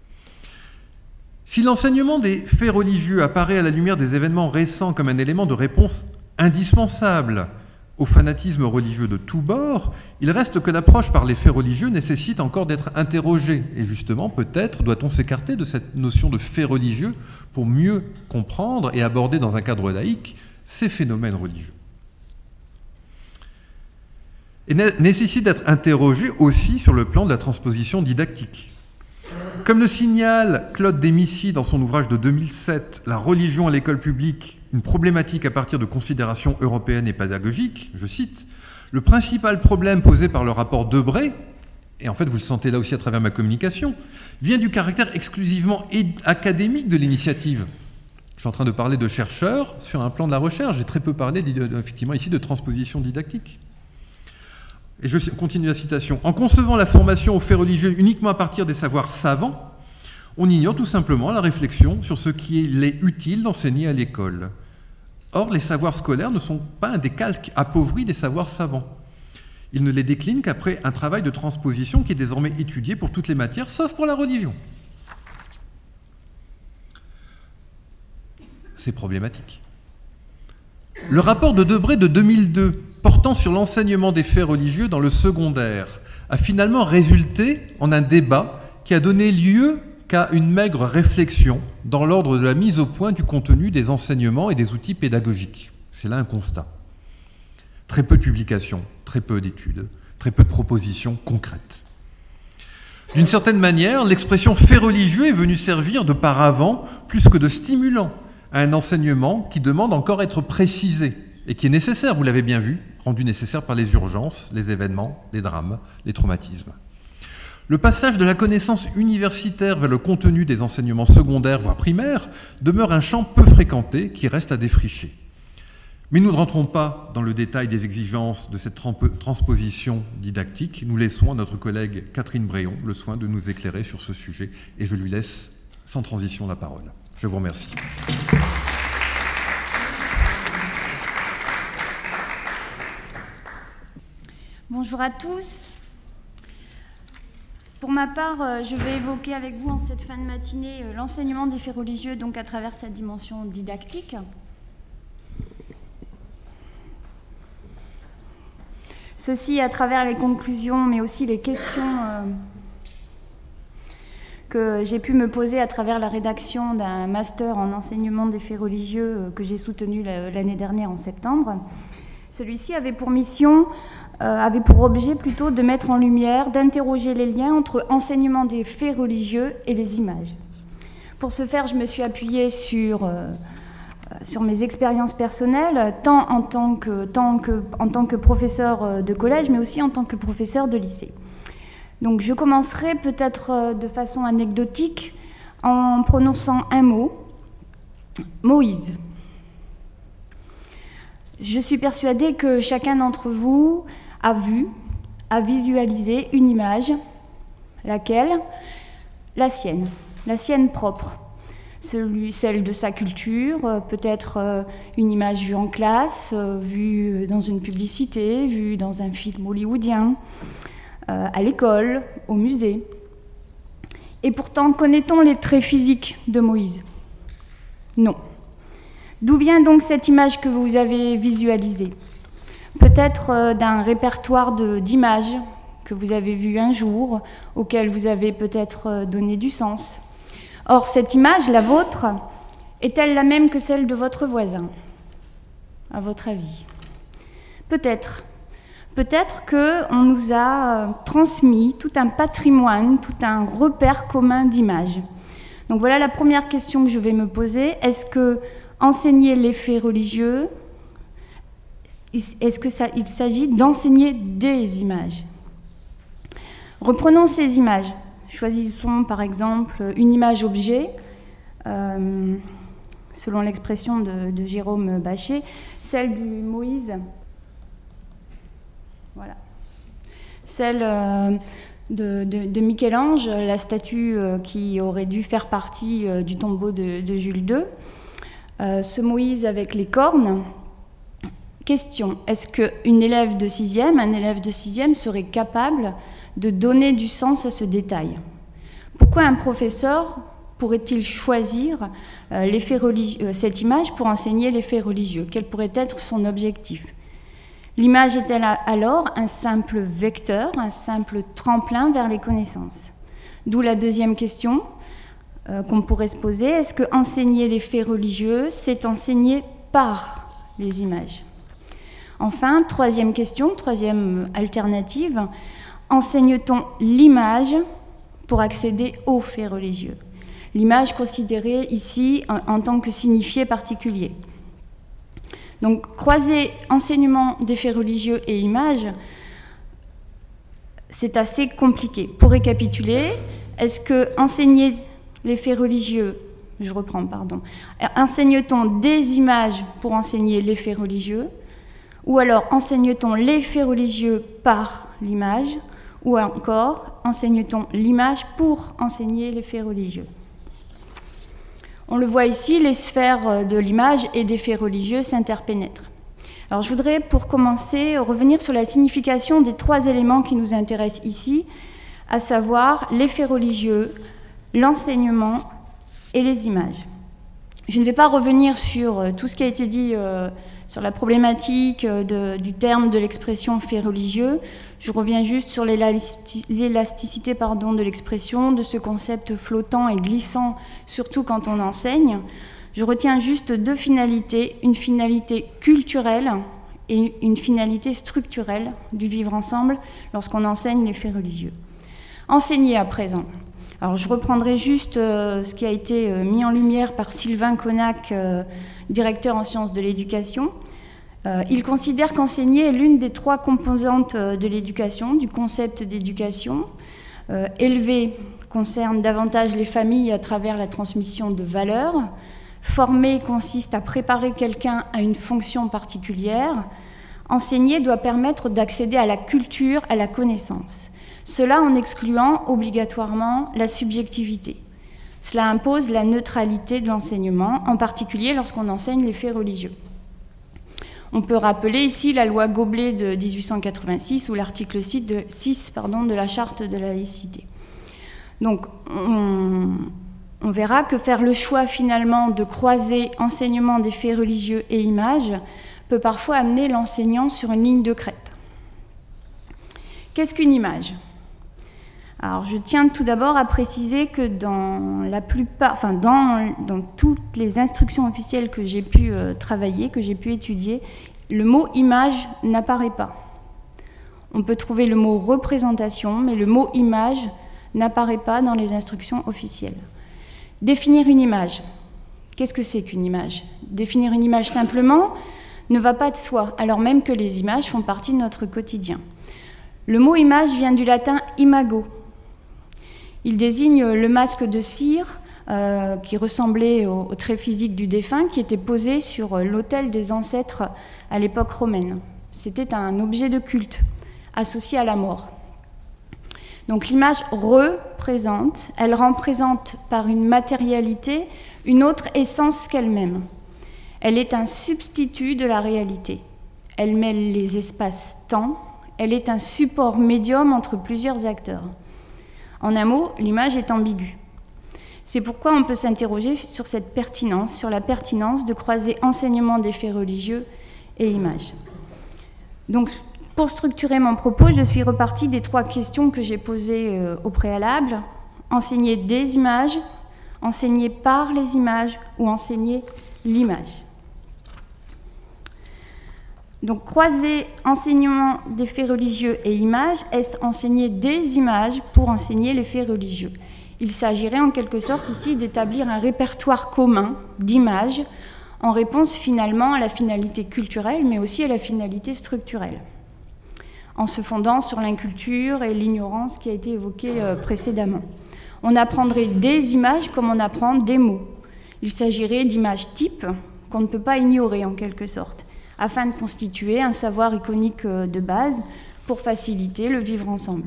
Si l'enseignement des faits religieux apparaît à la lumière des événements récents comme un élément de réponse indispensable au fanatisme religieux de tous bords, il reste que l'approche par les faits religieux nécessite encore d'être interrogée. Et justement, peut-être doit-on s'écarter de cette notion de faits religieux pour mieux comprendre et aborder dans un cadre laïque ces phénomènes religieux. Et nécessite d'être interrogé aussi sur le plan de la transposition didactique. Comme le signale Claude Démissy dans son ouvrage de 2007, « La religion à l'école publique, une problématique à partir de considérations européennes et pédagogiques », je cite, « le principal problème posé par le rapport Debré, et en fait vous le sentez là aussi à travers ma communication, vient du caractère exclusivement académique de l'initiative. » Je suis en train de parler de chercheurs sur un plan de la recherche, j'ai très peu parlé effectivement ici de transposition didactique. Et je continue la citation. « En concevant la formation aux faits religieux uniquement à partir des savoirs savants, on ignore tout simplement la réflexion sur ce qu'il est utile d'enseigner à l'école. Or, les savoirs scolaires ne sont pas un décalque appauvri des savoirs savants. Ils ne les déclinent qu'après un travail de transposition qui est désormais étudié pour toutes les matières, sauf pour la religion. » C'est problématique. Le rapport de Debré de 2002 portant sur l'enseignement des faits religieux dans le secondaire, a finalement résulté en un débat qui a donné lieu qu'à une maigre réflexion dans l'ordre de la mise au point du contenu des enseignements et des outils pédagogiques. C'est là un constat. Très peu de publications, très peu d'études, très peu de propositions concrètes. D'une certaine manière, l'expression « fait religieux » est venue servir de paravent plus que de stimulant à un enseignement qui demande encore à être précisé et qui est nécessaire, vous l'avez bien vu, rendu nécessaire par les urgences, les événements, les drames, les traumatismes. Le passage de la connaissance universitaire vers le contenu des enseignements secondaires, voire primaires, demeure un champ peu fréquenté qui reste à défricher. Mais nous ne rentrons pas dans le détail des exigences de cette transposition didactique. Nous laissons à notre collègue Catherine Bréon le soin de nous éclairer sur ce sujet et je lui laisse sans transition la parole. Je vous remercie. Bonjour à tous. Pour ma part, je vais évoquer avec vous en cette fin de matinée l'enseignement des faits religieux, donc à travers sa dimension didactique. Ceci à travers les conclusions, mais aussi les questions que j'ai pu me poser à travers la rédaction d'un master en enseignement des faits religieux que j'ai soutenu l'année dernière en septembre. Celui-ci avait pour mission, avait pour objet plutôt de mettre en lumière, d'interroger les liens entre enseignement des faits religieux et les images. Pour ce faire, je me suis appuyée sur mes expériences personnelles, tant en tant que professeur de collège, mais aussi en tant que professeur de lycée. Donc je commencerai peut-être de façon anecdotique en prononçant un mot, Moïse. Je suis persuadée que chacun d'entre vous a visualisé une image, laquelle? La sienne propre. Celle de sa culture, peut-être une image vue en classe, vue dans une publicité, vue dans un film hollywoodien, à l'école, au musée. Et pourtant, connaît-on les traits physiques de Moïse? Non. D'où vient donc cette image que vous avez visualisée? Peut-être d'un répertoire d'images que vous avez vues un jour, auxquelles vous avez peut-être donné du sens. Or, cette image, la vôtre, est-elle la même que celle de votre voisin, à votre avis? Peut-être. Peut-être qu'on nous a transmis tout un patrimoine, tout un repère commun d'images. Donc voilà la première question que je vais me poser. Est-ce que enseigner les faits religieux, est-ce qu'il s'agit d'enseigner des images? Reprenons ces images. Choisissons par exemple une image-objet, selon l'expression de Jérôme Bachet, celle du Moïse. Voilà. Celle de Michel-Ange, la statue qui aurait dû faire partie du tombeau de Jules II. Ce Moïse avec les cornes. Question, est-ce qu'un élève de 6e serait capable de donner du sens à ce détail? Pourquoi un professeur pourrait-il choisir cette image pour enseigner les faits religieux? Quel pourrait être son objectif? L'image est-elle alors un simple vecteur, un simple tremplin vers les connaissances? D'où la deuxième question qu'on pourrait se poser. Est-ce que enseigner les faits religieux, c'est enseigner par les images? Enfin, troisième question, troisième alternative, enseigne-t-on l'image pour accéder aux faits religieux? L'image considérée ici en tant que signifié particulier. Donc, croiser enseignement des faits religieux et images, c'est assez compliqué. Pour récapituler, est-ce que enseigner les faits religieux, enseigne-t-on des images pour enseigner les faits religieux? Ou alors enseigne-t-on les faits religieux par l'image? Ou encore enseigne-t-on l'image pour enseigner les faits religieux? On le voit ici, les sphères de l'image et des faits religieux s'interpénètrent. Alors je voudrais, pour commencer, revenir sur la signification des trois éléments qui nous intéressent ici, à savoir les faits religieux, l'enseignement et les images. Je ne vais pas revenir sur tout ce qui a été dit sur la problématique du terme de l'expression fait religieux. Je reviens juste sur l'élasticité de l'expression, de ce concept flottant et glissant, surtout quand on enseigne. Je retiens juste deux finalités, une finalité culturelle et une finalité structurelle du vivre ensemble lorsqu'on enseigne les faits religieux. Enseigner à présent. Alors je reprendrai juste ce qui a été mis en lumière par Sylvain Connac, directeur en sciences de l'éducation. Il considère qu'enseigner est l'une des trois composantes de l'éducation, du concept d'éducation. Élever concerne davantage les familles à travers la transmission de valeurs. Former consiste à préparer quelqu'un à une fonction particulière. Enseigner doit permettre d'accéder à la culture, à la connaissance. Cela en excluant obligatoirement la subjectivité. Cela impose la neutralité de l'enseignement, en particulier lorsqu'on enseigne les faits religieux. On peut rappeler ici la loi Goblet de 1886 ou l'article 6 de la Charte de la laïcité. Donc, on verra que faire le choix finalement de croiser enseignement des faits religieux et images peut parfois amener l'enseignant sur une ligne de crête. Qu'est-ce qu'une image ? Alors, je tiens tout d'abord à préciser que dans toutes les instructions officielles que j'ai pu travailler, que j'ai pu étudier, le mot image n'apparaît pas. On peut trouver le mot représentation, mais le mot image n'apparaît pas dans les instructions officielles. Définir une image. Qu'est-ce que c'est qu'une image ? Définir une image simplement ne va pas de soi, alors même que les images font partie de notre quotidien. Le mot image vient du latin imago. Il désigne le masque de cire qui ressemblait au trait physique du défunt, qui était posé sur l'autel des ancêtres à l'époque romaine. C'était un objet de culte associé à la mort. Donc l'image représente, elle représente par une matérialité une autre essence qu'elle-même. Elle est un substitut de la réalité. Elle mêle les espaces-temps. Elle est un support médium entre plusieurs acteurs. En un mot, l'image est ambiguë. C'est pourquoi on peut s'interroger sur cette pertinence, sur la pertinence de croiser enseignement des faits religieux et images. Donc, pour structurer mon propos, je suis repartie des 3 questions que j'ai posées au préalable. Enseigner des images, enseigner par les images ou enseigner l'image. Donc, croiser enseignement des faits religieux et images, est-ce enseigner des images pour enseigner les faits religieux ? Il s'agirait en quelque sorte ici d'établir un répertoire commun d'images en réponse finalement à la finalité culturelle, mais aussi à la finalité structurelle, en se fondant sur l'inculture et l'ignorance qui a été évoquée précédemment. On apprendrait des images comme on apprend des mots. Il s'agirait d'images types qu'on ne peut pas ignorer en quelque sorte, afin de constituer un savoir iconique de base pour faciliter le vivre ensemble.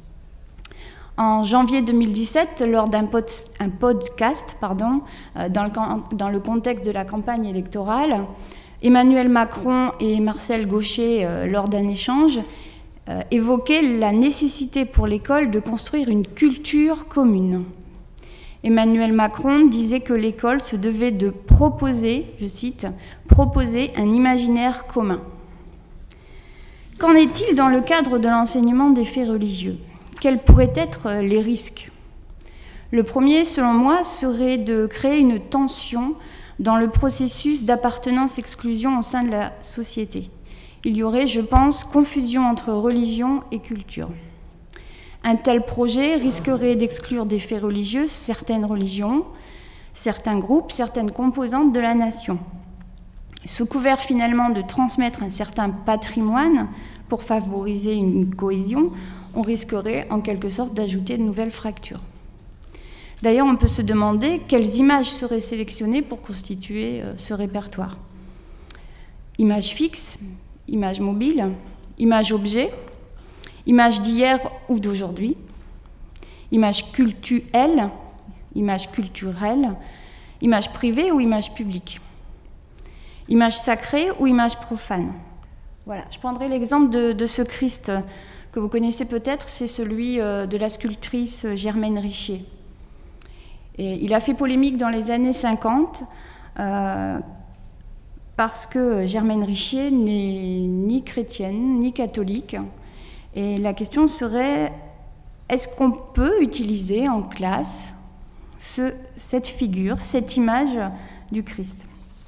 En janvier 2017, lors d'un podcast, dans le contexte de la campagne électorale, Emmanuel Macron et Marcel Gauchet, lors d'un échange, évoquaient la nécessité pour l'école de construire une culture commune. Emmanuel Macron disait que l'école se devait de proposer, je cite, « proposer un imaginaire commun ». Qu'en est-il dans le cadre de l'enseignement des faits religieux ? Quels pourraient être les risques ? Le premier, selon moi, serait de créer une tension dans le processus d'appartenance-exclusion au sein de la société. Il y aurait, je pense, confusion entre religion et culture. Un tel projet risquerait d'exclure des faits religieux certaines religions, certains groupes, certaines composantes de la nation. Sous couvert finalement de transmettre un certain patrimoine pour favoriser une cohésion, on risquerait en quelque sorte d'ajouter de nouvelles fractures. D'ailleurs, on peut se demander quelles images seraient sélectionnées pour constituer ce répertoire. Images fixes, images mobiles, images objets, images d'hier ou d'aujourd'hui, images cultuelles, images culturelles, images privées ou images publiques, images sacrées ou images profanes. Voilà, je prendrai l'exemple de ce Christ que vous connaissez peut-être, c'est celui de la sculptrice Germaine Richier. Et il a fait polémique dans les années 50 parce que Germaine Richier n'est ni chrétienne ni catholique. Et la question serait, est-ce qu'on peut utiliser en classe cette figure, cette image du Christ ?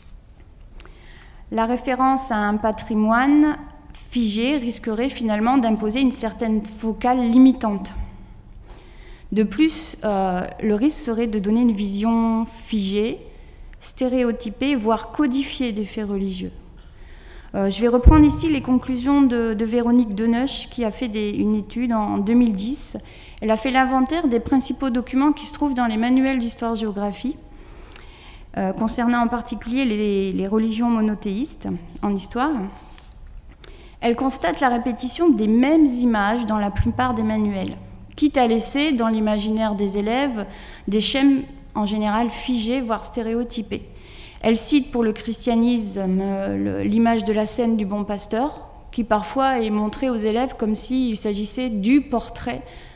La référence à un patrimoine figé risquerait finalement d'imposer une certaine focale limitante. De plus, le risque serait de donner une vision figée, stéréotypée, voire codifiée des faits religieux. Je vais reprendre ici les conclusions de Véronique Deneuch, qui a fait une étude en 2010. Elle a fait l'inventaire des principaux documents qui se trouvent dans les manuels d'histoire-géographie, concernant en particulier les religions monothéistes en histoire. Elle constate la répétition des mêmes images dans la plupart des manuels, quitte à laisser dans l'imaginaire des élèves des schèmes en général figés, voire stéréotypés. Elle cite pour le christianisme l'image de la scène du bon pasteur, qui parfois est montrée aux élèves comme s'il s'agissait du portrait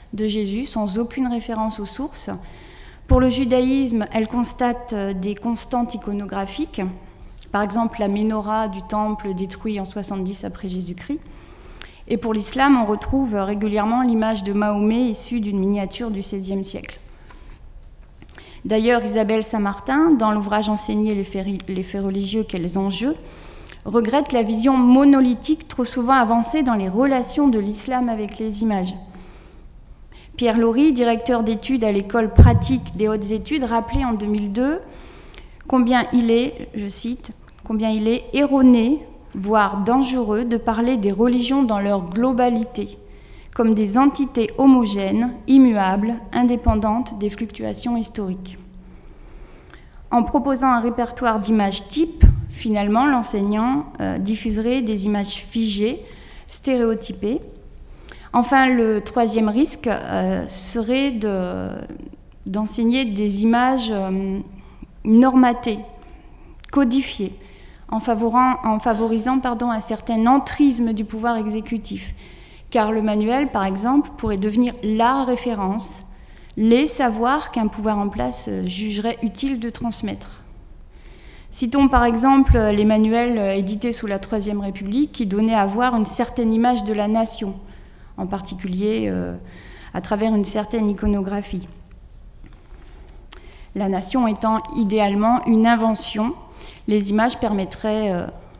de Jésus, sans aucune référence aux sources. Pour le judaïsme, elle constate des constantes iconographiques, par exemple la menorah du temple détruit en 70 après Jésus-Christ. Et pour l'islam, on retrouve régulièrement l'image de Mahomet issue d'une miniature du XVIe siècle. D'ailleurs, Isabelle Saint-Martin, dans l'ouvrage Enseigner les faits religieux, quels enjeux, regrette la vision monolithique trop souvent avancée dans les relations de l'islam avec les images. Pierre Laury, directeur d'études à l'école pratique des hautes études, rappelait en 2002 combien il est, je cite, combien il est erroné, voire dangereux, de parler des religions dans leur globalité, comme des entités homogènes, immuables, indépendantes des fluctuations historiques. En proposant un répertoire d'images types, finalement, l'enseignant diffuserait des images figées, stéréotypées. Enfin, le troisième risque serait d'enseigner des images normatées, codifiées, en favorisant un certain entrisme du pouvoir exécutif. Car le manuel, par exemple, pourrait devenir la référence, les savoirs qu'un pouvoir en place jugerait utile de transmettre. Citons par exemple les manuels édités sous la Troisième République qui donnaient à voir une certaine image de la nation, en particulier à travers une certaine iconographie. La nation étant idéalement une invention, les images permettaient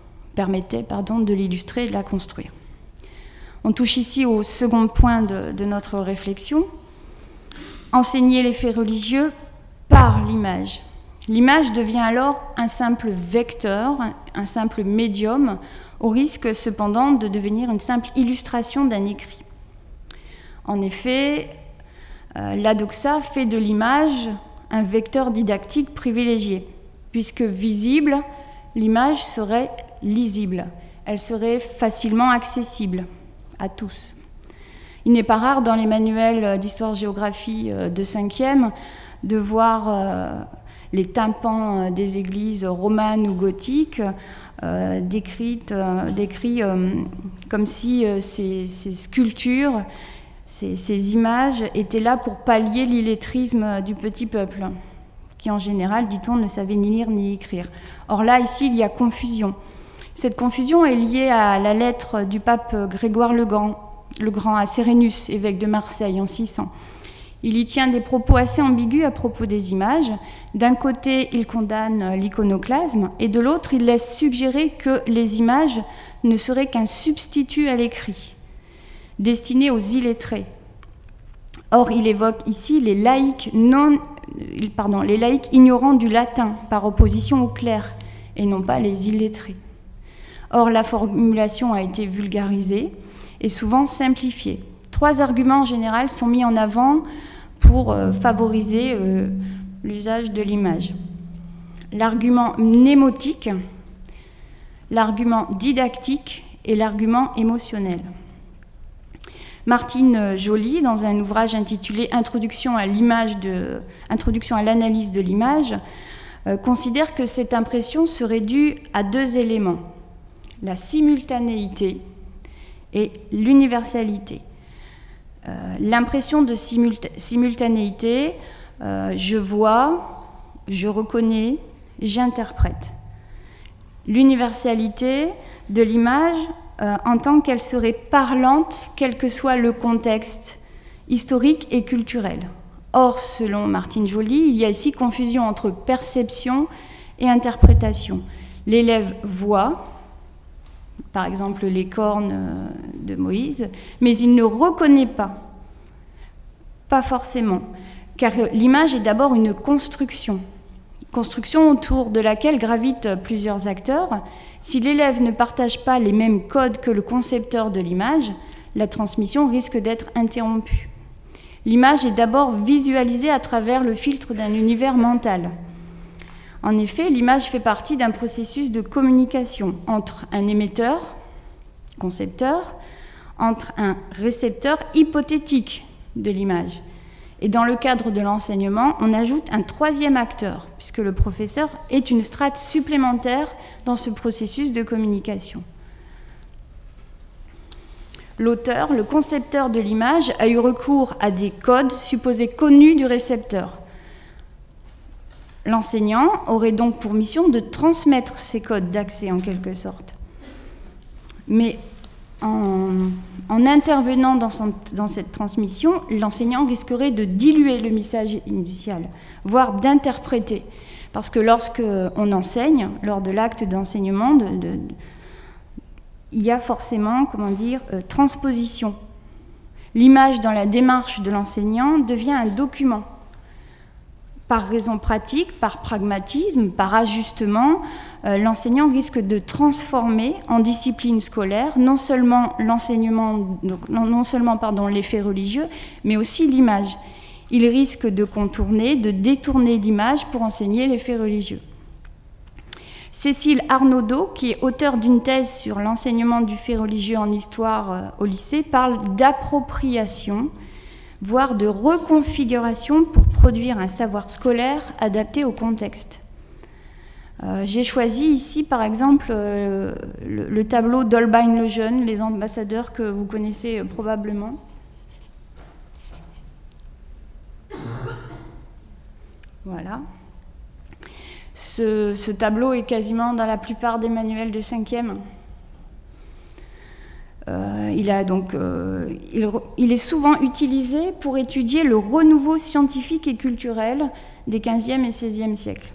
de l'illustrer et de la construire. On touche ici au second point de notre réflexion. Enseigner les faits religieux par l'image. L'image devient alors un simple vecteur, un simple médium, au risque cependant de devenir une simple illustration d'un écrit. En effet, la doxa fait de l'image un vecteur didactique privilégié, puisque visible, l'image serait lisible, elle serait facilement accessible à tous. Il n'est pas rare dans les manuels d'histoire-géographie de 5e de voir les tympans des églises romanes ou gothiques décrits comme si ces sculptures, ces images étaient là pour pallier l'illettrisme du petit peuple, qui en général, dit-on, ne savait ni lire ni écrire. Or là, ici, il y a confusion. Cette confusion est liée à la lettre du pape Grégoire le Grand à Sérénus, évêque de Marseille, en 600. Il y tient des propos assez ambigus à propos des images. D'un côté, il condamne l'iconoclasme, et de l'autre, il laisse suggérer que les images ne seraient qu'un substitut à l'écrit, destiné aux illettrés. Or, il évoque ici les laïcs ignorants du latin, par opposition aux clercs, et non pas les illettrés. Or, la formulation a été vulgarisée et souvent simplifiée. 3 arguments en général sont mis en avant pour favoriser l'usage de l'image. L'argument mnémotique, l'argument didactique et l'argument émotionnel. Martine Joly, dans un ouvrage intitulé Introduction à l'analyse de l'image, considère que cette impression serait due à 2 éléments, la simultanéité et l'universalité. L'impression de simultanéité, je vois, je reconnais, j'interprète. L'universalité de l'image en tant qu'elle serait parlante, quel que soit le contexte historique et culturel. Or, selon Martine Joly, il y a ici confusion entre perception et interprétation. L'élève voit, par exemple les cornes de Moïse, mais il ne reconnaît pas forcément, car l'image est d'abord une construction autour de laquelle gravitent plusieurs acteurs. Si l'élève ne partage pas les mêmes codes que le concepteur de l'image, la transmission risque d'être interrompue. L'image est d'abord visualisée à travers le filtre d'un univers mental. En effet, l'image fait partie d'un processus de communication entre un émetteur, concepteur, entre un récepteur hypothétique de l'image. Et dans le cadre de l'enseignement, on ajoute un 3e acteur, puisque le professeur est une strate supplémentaire dans ce processus de communication. l'auteur, le concepteur de l'image, a eu recours à des codes supposés connus du récepteur. L'enseignant aurait donc pour mission de transmettre ces codes d'accès en quelque sorte. Mais en intervenant dans cette transmission, l'enseignant risquerait de diluer le message initial, voire d'interpréter. Parce que lorsque on enseigne, lors de l'acte d'enseignement, il y a forcément, transposition. L'image dans la démarche de l'enseignant devient un document. Par raison pratique, par pragmatisme, par ajustement, l'enseignant risque de transformer en discipline scolaire non seulement les faits religieux, mais aussi l'image. Il risque de contourner, de détourner l'image pour enseigner les faits religieux. Cécile Arnaudot, qui est auteure d'une thèse sur l'enseignement du fait religieux en histoire au lycée, parle d'appropriation, voire de reconfiguration pour produire un savoir scolaire adapté au contexte. J'ai choisi ici, par exemple, le tableau d'Holbein le Jeune, les ambassadeurs que vous connaissez probablement. Voilà. Ce tableau est quasiment dans la plupart des manuels de 5e. Il est souvent utilisé pour étudier le renouveau scientifique et culturel des 15e et 16e siècles.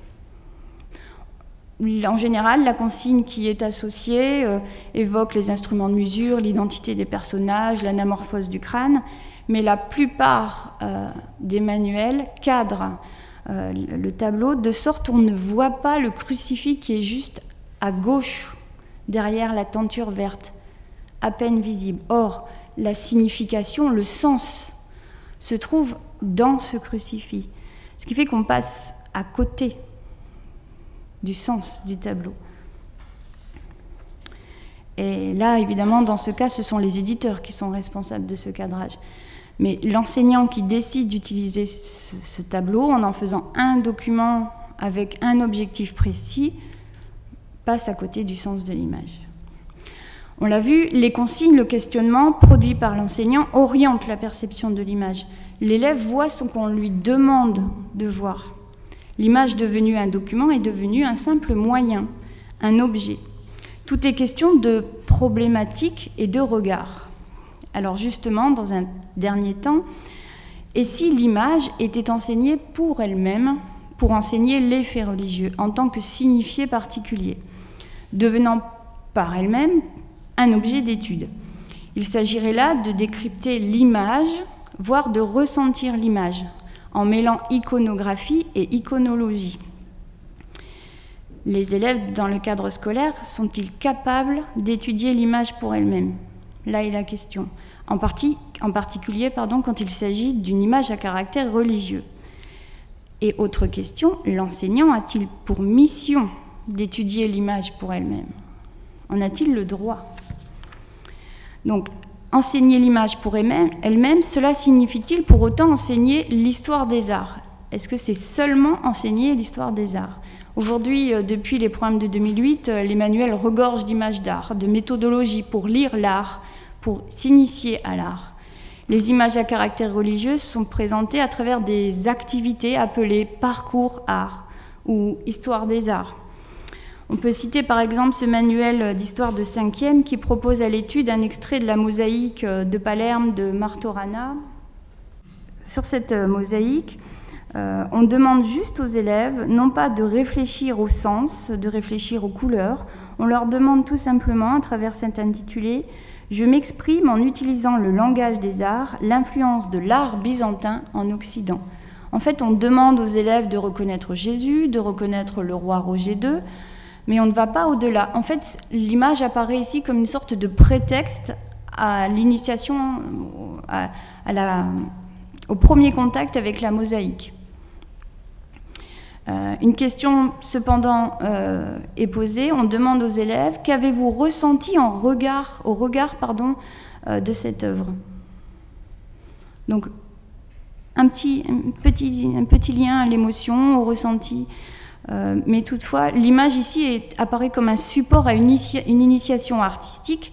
En général, la consigne qui est associée évoque les instruments de mesure, l'identité des personnages, l'anamorphose du crâne, mais la plupart des manuels cadrent le tableau de sorte qu'on ne voit pas le crucifix qui est juste à gauche, derrière la tenture verte, à peine visible. Or, la signification, le sens, se trouve dans ce crucifix, ce qui fait qu'on passe à côté du sens du tableau. Et là, évidemment, dans ce cas, ce sont les éditeurs qui sont responsables de ce cadrage. Mais l'enseignant qui décide d'utiliser ce tableau en faisant un document avec un objectif précis passe à côté du sens de l'image. On l'a vu, les consignes, le questionnement produit par l'enseignant orientent la perception de l'image. L'élève voit ce qu'on lui demande de voir. L'image devenue un document est devenue un simple moyen, un objet. Tout est question de problématique et de regard. Alors justement, dans un dernier temps, et si l'image était enseignée pour elle-même, pour enseigner les faits religieux, en tant que signifié particulier, devenant par elle-même un objet d'étude. Il s'agirait là de décrypter l'image, voire de ressentir l'image, en mêlant iconographie et iconologie. Les élèves, dans le cadre scolaire, sont-ils capables d'étudier l'image pour elle-même ? Là est la question. En particulier, quand il s'agit d'une image à caractère religieux. Et autre question, l'enseignant a-t-il pour mission d'étudier l'image pour elle-même ? En a-t-il le droit ? Donc, enseigner l'image pour elle-même, cela signifie-t-il pour autant enseigner l'histoire des arts ? Est-ce que c'est seulement enseigner l'histoire des arts ? Aujourd'hui, depuis les programmes de 2008, les manuels regorgent d'images d'art, de méthodologies pour lire l'art, pour s'initier à l'art. Les images à caractère religieux sont présentées à travers des activités appelées parcours art ou histoire des arts. On peut citer par exemple ce manuel d'histoire de 5e qui propose à l'étude un extrait de la mosaïque de Palerme de Martorana. Sur cette mosaïque, on demande juste aux élèves, non pas de réfléchir au sens, de réfléchir aux couleurs, on leur demande tout simplement, à travers cet intitulé, « Je m'exprime en utilisant le langage des arts, l'influence de l'art byzantin en Occident ». En fait, on demande aux élèves de reconnaître Jésus, de reconnaître le roi Roger II, mais on ne va pas au-delà. En fait, l'image apparaît ici comme une sorte de prétexte à l'initiation, au premier contact avec la mosaïque. Une question cependant est posée. On demande aux élèves « Qu'avez-vous ressenti au regard de cette œuvre ?» Donc, un petit lien à l'émotion, au ressenti. Mais toutefois, l'image ici apparaît comme un support à une initiation artistique,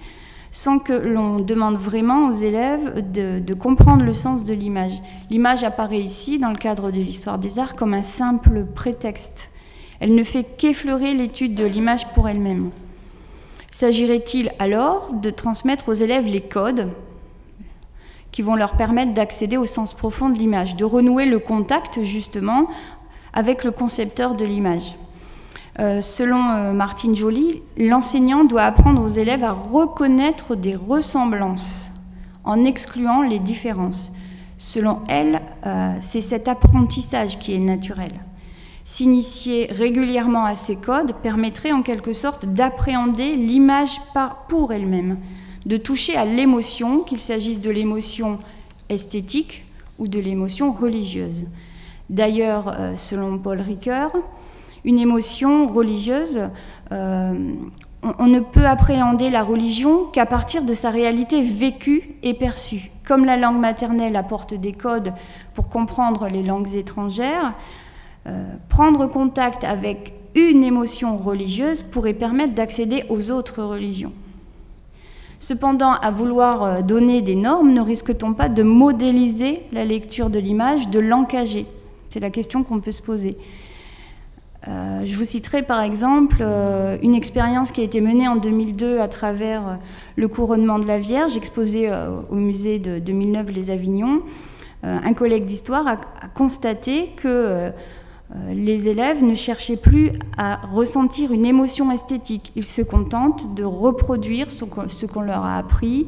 sans que l'on demande vraiment aux élèves de comprendre le sens de l'image. L'image apparaît ici, dans le cadre de l'histoire des arts, comme un simple prétexte. Elle ne fait qu'effleurer l'étude de l'image pour elle-même. S'agirait-il alors de transmettre aux élèves les codes qui vont leur permettre d'accéder au sens profond de l'image, de renouer le contact justement avec le concepteur de l'image? Selon Martine Joly, l'enseignant doit apprendre aux élèves à reconnaître des ressemblances en excluant les différences. Selon elle, c'est cet apprentissage qui est naturel. S'initier régulièrement à ces codes permettrait en quelque sorte d'appréhender l'image pour elle-même, de toucher à l'émotion, qu'il s'agisse de l'émotion esthétique ou de l'émotion religieuse. D'ailleurs, selon Paul Ricoeur, une émotion religieuse, on ne peut appréhender la religion qu'à partir de sa réalité vécue et perçue. Comme la langue maternelle apporte des codes pour comprendre les langues étrangères, prendre contact avec une émotion religieuse pourrait permettre d'accéder aux autres religions. Cependant, à vouloir donner des normes, ne risque-t-on pas de modéliser la lecture de l'image, de l'encager? C'est la question qu'on peut se poser. Je vous citerai par exemple une expérience qui a été menée en 2002 à travers le couronnement de la Vierge, exposé au musée de 2009 Les Avignons. Un collègue d'histoire a constaté que les élèves ne cherchaient plus à ressentir une émotion esthétique. Ils se contentent de reproduire ce qu'on leur a appris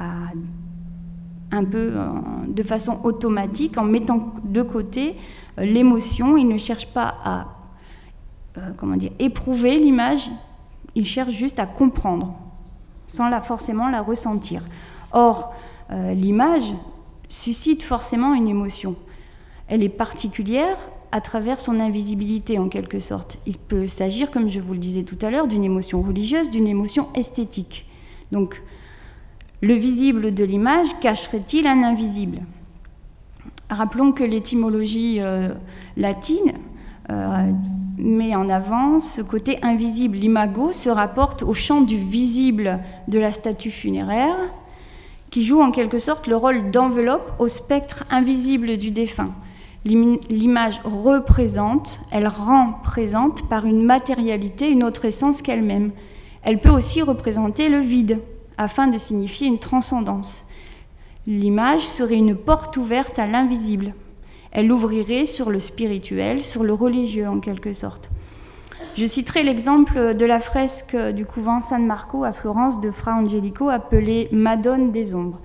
un peu de façon automatique, en mettant de côté l'émotion. Ils ne cherchent pas à éprouver l'image, ils cherchent juste à comprendre, sans forcément la ressentir. Or, l'image suscite forcément une émotion. Elle est particulière à travers son invisibilité, en quelque sorte. Il peut s'agir, comme je vous le disais tout à l'heure, d'une émotion religieuse, d'une émotion esthétique. Donc, le visible de l'image cacherait-il un invisible? Rappelons que l'étymologie latine met en avant ce côté invisible. L'imago se rapporte au champ du visible de la statue funéraire, qui joue en quelque sorte le rôle d'enveloppe au spectre invisible du défunt. L'image représente, elle rend présente par une matérialité une autre essence qu'elle-même. Elle peut aussi représenter le vide, afin de signifier une transcendance. L'image serait une porte ouverte à l'invisible. Elle ouvrirait sur le spirituel, sur le religieux en quelque sorte. Je citerai l'exemple de la fresque du couvent San Marco à Florence de Fra Angelico appelée Madone des ombres.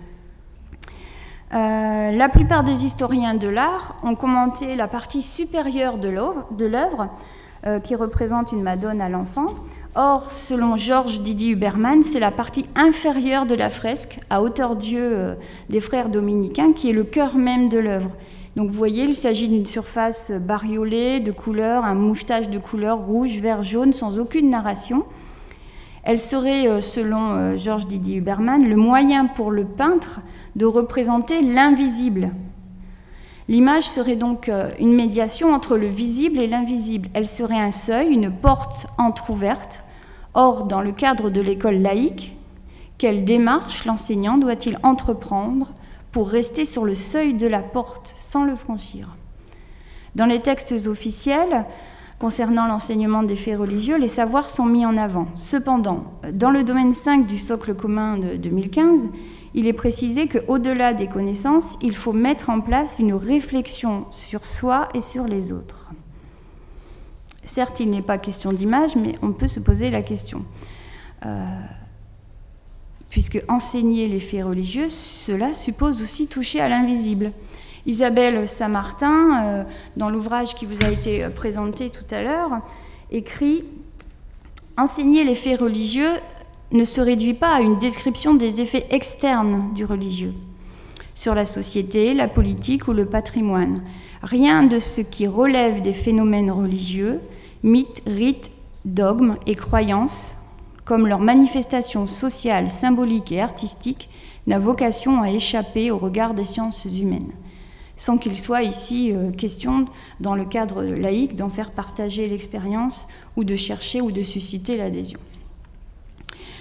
La plupart des historiens de l'art ont commenté la partie supérieure de l'œuvre qui représente une Madone à l'enfant. Or, selon Georges Didier Huberman, c'est la partie inférieure de la fresque, à hauteur d'yeux des frères dominicains, qui est le cœur même de l'œuvre. Donc vous voyez, il s'agit d'une surface bariolée de couleurs, un mouchetage de couleurs rouge, vert, jaune, sans aucune narration. Elle serait, selon Georges Didier Huberman, le moyen pour le peintre de représenter l'invisible. L'image serait donc une médiation entre le visible et l'invisible. Elle serait un seuil, une porte entr'ouverte. Or, dans le cadre de l'école laïque, quelle démarche l'enseignant doit-il entreprendre pour rester sur le seuil de la porte sans le franchir? Dans les textes officiels concernant l'enseignement des faits religieux, les savoirs sont mis en avant. Cependant, dans le domaine 5 du socle commun de 2015, il est précisé qu'au-delà des connaissances, il faut mettre en place une réflexion sur soi et sur les autres. Certes, il n'est pas question d'image, mais on peut se poser la question. Puisque enseigner les faits religieux, cela suppose aussi toucher à l'invisible. Isabelle Saint-Martin, dans l'ouvrage qui vous a été présenté tout à l'heure, écrit « Enseigner les faits religieux ne se réduit pas à une description des effets externes du religieux sur la société, la politique ou le patrimoine. Rien de ce qui relève des phénomènes religieux, mythes, rites, dogmes et croyances, comme leur manifestation sociale, symbolique et artistique, n'a vocation à échapper au regard des sciences humaines. » Sans qu'il soit ici question, dans le cadre laïque, d'en faire partager l'expérience ou de chercher ou de susciter l'adhésion.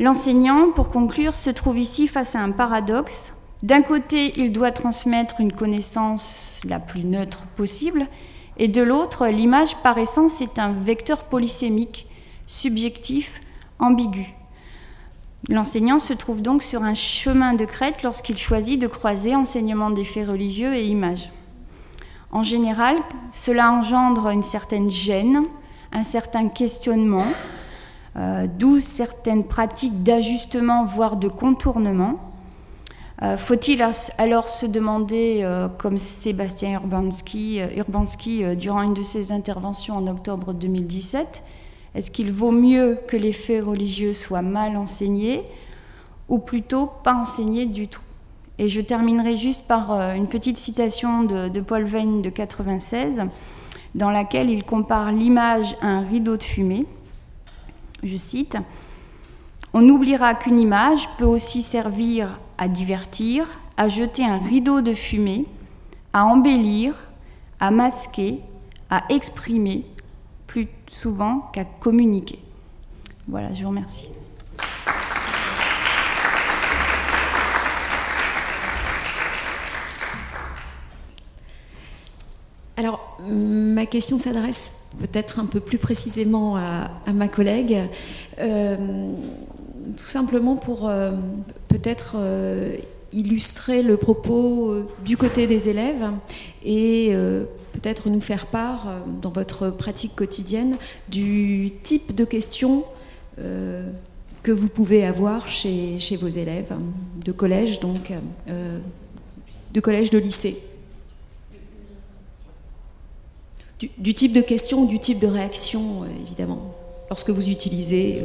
L'enseignant, pour conclure, se trouve ici face à un paradoxe. D'un côté, il doit transmettre une connaissance la plus neutre possible, et de l'autre, l'image par essence est un vecteur polysémique, subjectif, ambigu. L'enseignant se trouve donc sur un chemin de crête lorsqu'il choisit de croiser enseignement des faits religieux et images. En général, cela engendre une certaine gêne, un certain questionnement, d'où certaines pratiques d'ajustement, voire de contournement. Faut-il alors se demander, comme Sébastien Urbanski, durant une de ses interventions en octobre 2017, est-ce qu'il vaut mieux que les faits religieux soient mal enseignés ou plutôt pas enseignés du tout? Et je terminerai juste par une petite citation de Paul Veyne de 1996, dans laquelle il compare l'image à un rideau de fumée. Je cite: « On oubliera qu'une image peut aussi servir à divertir, à jeter un rideau de fumée, à embellir, à masquer, à exprimer, plus souvent qu'à communiquer. » Voilà, je vous remercie. Alors, ma question s'adresse peut-être un peu plus précisément à ma collègue, tout simplement pour peut-être illustrer le propos du côté des élèves et peut-être nous faire part, dans votre pratique quotidienne, du type de questions que vous pouvez avoir chez vos élèves, de collège, donc, de collège, de lycée. Du type de questions, du type de réaction, évidemment, lorsque vous utilisez...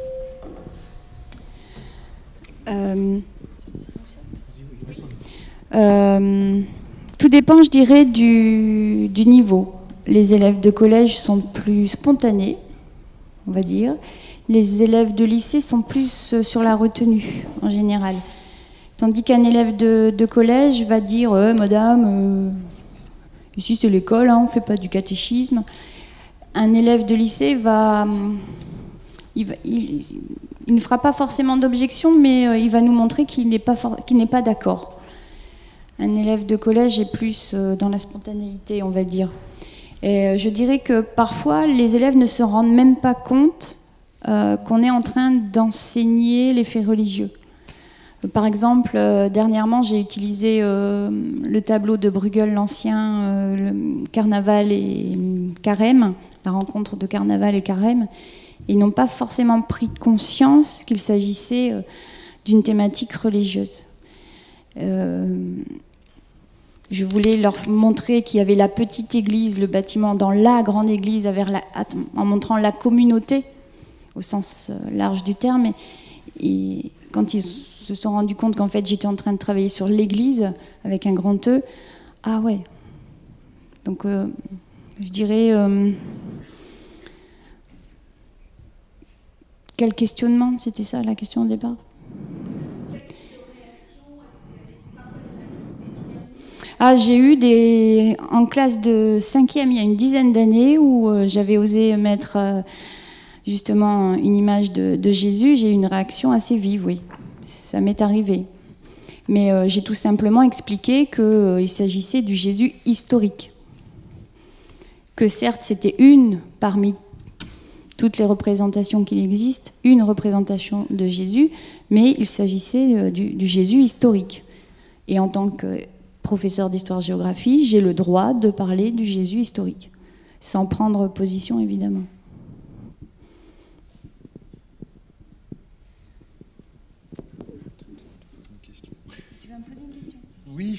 Tout dépend, je dirais, du niveau. Les élèves de collège sont plus spontanés, on va dire. Les élèves de lycée sont plus sur la retenue, en général. Tandis qu'un élève de collège va dire « Madame, ici c'est l'école, on ne fait pas du catéchisme ». Un élève de lycée il ne fera pas forcément d'objection, mais il va nous montrer qu'il n'est pas d'accord. Un élève de collège est plus dans la spontanéité, on va dire. Et je dirais que parfois, les élèves ne se rendent même pas compte qu'on est en train d'enseigner les faits religieux. Par exemple, dernièrement, j'ai utilisé le tableau de Bruegel l'Ancien, le Carnaval et Carême, la rencontre de Carnaval et Carême. Ils n'ont pas forcément pris conscience qu'il s'agissait d'une thématique religieuse. Je voulais leur montrer qu'il y avait la petite église, le bâtiment dans la grande église, en montrant la communauté, au sens large du terme. Et quand ils se sont rendus compte qu'en fait j'étais en train de travailler sur l'église, avec un grand E, ah ouais. Donc je dirais... quel questionnement? C'était ça la question au départ? Ah, j'ai eu en classe de 5e, il y a une dizaine d'années, où j'avais osé mettre justement une image de Jésus. J'ai eu une réaction assez vive, oui. Ça m'est arrivé. Mais j'ai tout simplement expliqué qu'il s'agissait du Jésus historique. Que certes, c'était une parmi toutes les représentations qu'il existe, une représentation de Jésus, mais il s'agissait du Jésus historique. Et en tant que professeur d'histoire-géographie, j'ai le droit de parler du Jésus historique, sans prendre position, évidemment. Tu vas me poser une question ? Oui,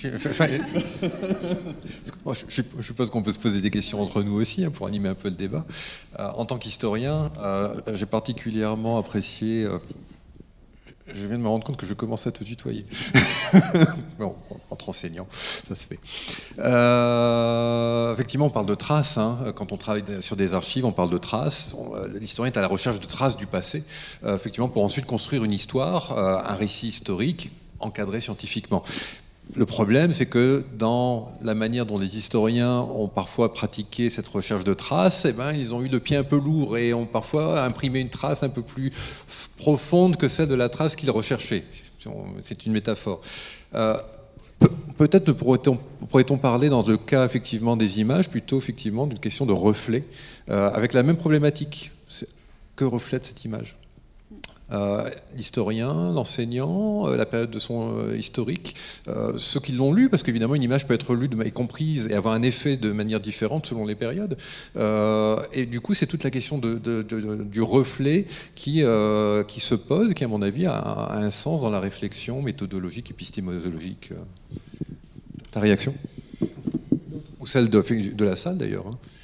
je suppose qu'on peut se poser des questions entre nous aussi, pour animer un peu le débat. En tant qu'historien, j'ai particulièrement apprécié... Je viens de me rendre compte que je commence à te tutoyer. Bon, entre enseignants, ça se fait. Effectivement, on parle de traces. Quand on travaille sur des archives, on parle de traces. L'historien est à la recherche de traces du passé, effectivement, pour ensuite construire une histoire, un récit historique encadré scientifiquement. Le problème, c'est que dans la manière dont les historiens ont parfois pratiqué cette recherche de traces, eh ben, ils ont eu le pied un peu lourd et ont parfois imprimé une trace un peu plus profonde que celle de la trace qu'ils recherchaient. C'est une métaphore. Peut-être pourrait-on parler dans le cas effectivement des images plutôt effectivement d'une question de reflet, avec la même problématique. Que reflète cette image ? L'historien, l'enseignant, la période de son historique, ceux qui l'ont lu, parce qu'évidemment une image peut être lue et comprise et avoir un effet de manière différente selon les périodes. Et du coup, c'est toute la question du reflet qui se pose, qui à mon avis a un sens dans la réflexion méthodologique, épistémologique. Ta réaction ? Ou celle de la salle d'ailleurs.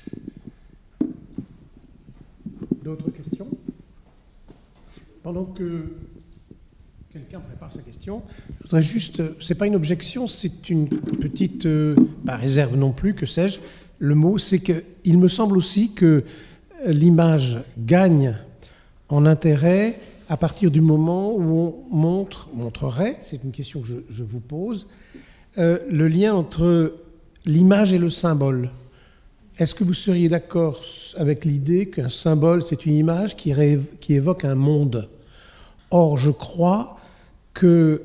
D'autres questions ? Pendant que quelqu'un prépare sa question, je voudrais juste, c'est pas une objection, c'est une petite, pas réserve non plus, que sais-je, le mot, c'est qu'il me semble aussi que l'image gagne en intérêt à partir du moment où on montrerait, c'est une question que je vous pose, le lien entre l'image et le symbole. Est-ce que vous seriez d'accord avec l'idée qu'un symbole, c'est une image qui évoque un monde ? Or, je crois que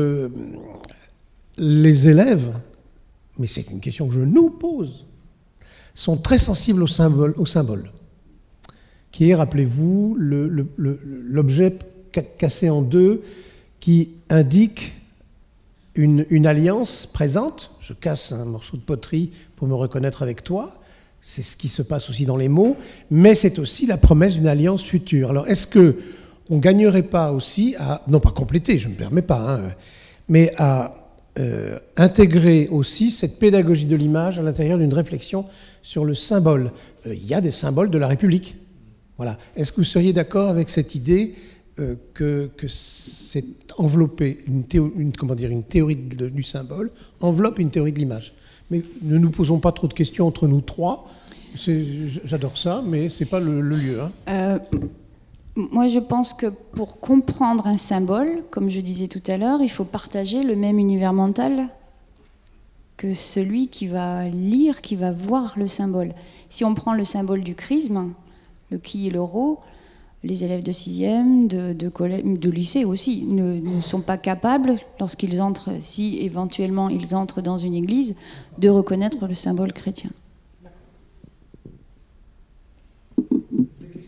les élèves, mais c'est une question que je nous pose, sont très sensibles au symbole, qui est, rappelez-vous, l'objet cassé en deux qui indique une alliance présente. Je casse un morceau de poterie pour me reconnaître avec toi. C'est ce qui se passe aussi dans les mots, mais c'est aussi la promesse d'une alliance future. Alors, est-ce qu'on ne gagnerait pas aussi à, non pas compléter, je ne me permets pas, mais à intégrer aussi cette pédagogie de l'image à l'intérieur d'une réflexion sur le symbole ? Il y a des symboles de la République. Voilà. Est-ce que vous seriez d'accord avec cette idée que c'est enveloppé, une théorie du symbole enveloppe une théorie de l'image ? Mais ne nous posons pas trop de questions entre nous trois. J'adore ça, mais ce n'est pas le lieu. Moi, je pense que pour comprendre un symbole, comme je disais tout à l'heure, il faut partager le même univers mental que celui qui va lire, qui va voir le symbole. Si on prend le symbole du chrisme, le qui et le rho, les élèves de 6e, de lycée aussi, ne sont pas capables, lorsqu'ils entrent, si éventuellement ils entrent dans une église, de reconnaître le symbole chrétien. Des questions ?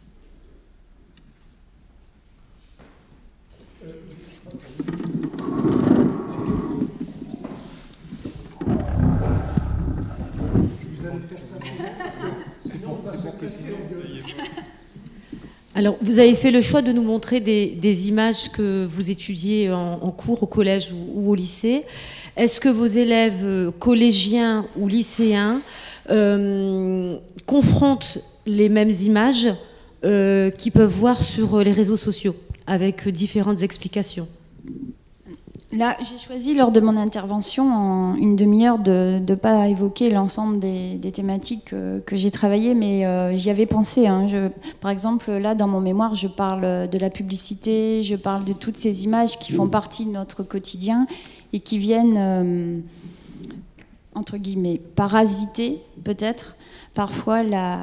Vous allez faire ça parce que sinon on va se casser en gueule. Alors, vous avez fait le choix de nous montrer des images que vous étudiez en cours au collège ou au lycée. Est-ce que vos élèves collégiens ou lycéens confrontent les mêmes images qu'ils peuvent voir sur les réseaux sociaux avec différentes explications ? Là, j'ai choisi lors de mon intervention en une demi-heure de ne pas évoquer l'ensemble des thématiques que j'ai travaillées, mais j'y avais pensé. Par exemple, là, dans mon mémoire, je parle de la publicité, je parle de toutes ces images qui font partie de notre quotidien et qui viennent, entre guillemets, parasiter, peut-être, parfois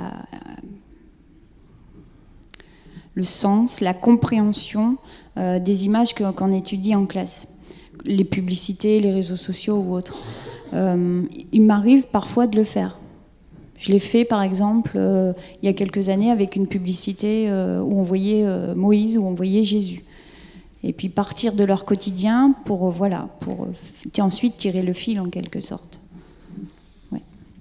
le sens, la compréhension des images qu'on étudie en classe. Les publicités, les réseaux sociaux ou autres. Il m'arrive parfois de le faire. Je l'ai fait, par exemple, il y a quelques années avec une publicité où on voyait Moïse, où on voyait Jésus. Et puis partir de leur quotidien pour ensuite tirer le fil en quelque sorte. Ouais.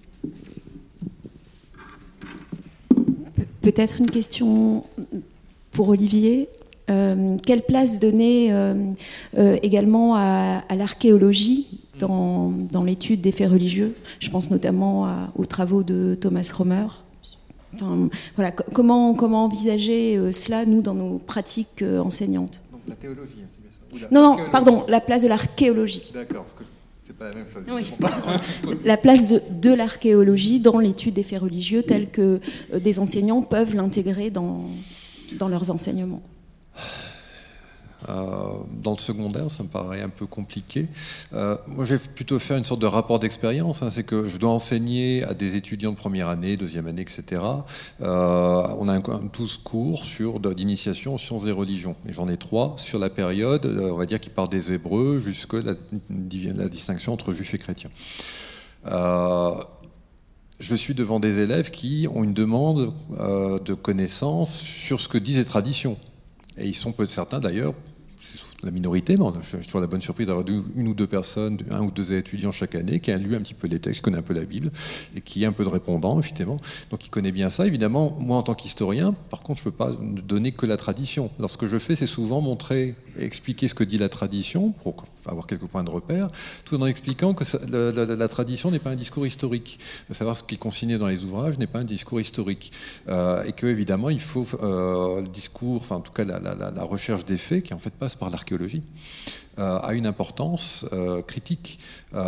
Peut-être une question pour Olivier. Quelle place donner également à l'archéologie dans l'étude des faits religieux ? Je pense notamment aux travaux de Thomas Romer. Enfin, voilà, comment envisager cela, nous, dans nos pratiques enseignantes ? Donc la théologie, c'est bien ça ? Non, pardon, la place de l'archéologie. D'accord, parce que c'est pas la même chose. Oui. La place de l'archéologie dans l'étude des faits religieux, telle que des enseignants peuvent l'intégrer dans leurs enseignements. Dans le secondaire, ça me paraît un peu compliqué. Moi, je vais plutôt faire une sorte de rapport d'expérience. C'est que je dois enseigner à des étudiants de première année, deuxième année, etc. On a 12 cours d'initiation aux sciences et religions. Et j'en ai 3 sur la période, on va dire, qui part des Hébreux jusqu'à la distinction entre juifs et chrétiens. Je suis devant des élèves qui ont une demande de connaissances sur ce que disent les traditions. Et ils sont peut-être certains d'ailleurs, la minorité, mais je suis toujours la bonne surprise d'avoir une ou deux personnes, un ou deux étudiants chaque année qui a lu un petit peu les textes, qui connaît un peu la Bible et qui est un peu de répondant, effectivement. Donc il connaît bien ça. Évidemment, moi en tant qu'historien, par contre, je ne peux pas donner que la tradition. Alors ce que je fais, c'est souvent montrer, expliquer ce que dit la tradition pour avoir quelques points de repère, tout en expliquant que la tradition n'est pas un discours historique. Savoir ce qui est consigné dans les ouvrages n'est pas un discours historique. Et que, évidemment, il faut le discours, enfin en tout cas la recherche des faits, qui en fait passe par l'archéologie, a une importance critique.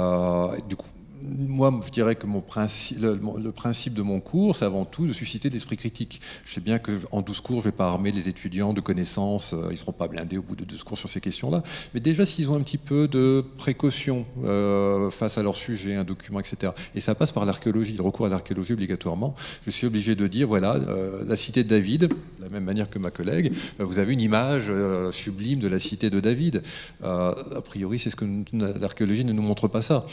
Du coup, moi, je dirais que le principe de mon cours, c'est avant tout de susciter l'esprit critique. Je sais bien qu'en 12 cours, je ne vais pas armer les étudiants de connaissances, ils ne seront pas blindés au bout de 12 cours sur ces questions-là. Mais déjà, s'ils ont un petit peu de précaution face à leur sujet, un document, etc. Et ça passe par l'archéologie, le recours à l'archéologie obligatoirement. Je suis obligé de dire, voilà, la cité de David, de la même manière que ma collègue, vous avez une image sublime de la cité de David. A priori, c'est ce que l'archéologie ne nous montre pas ça.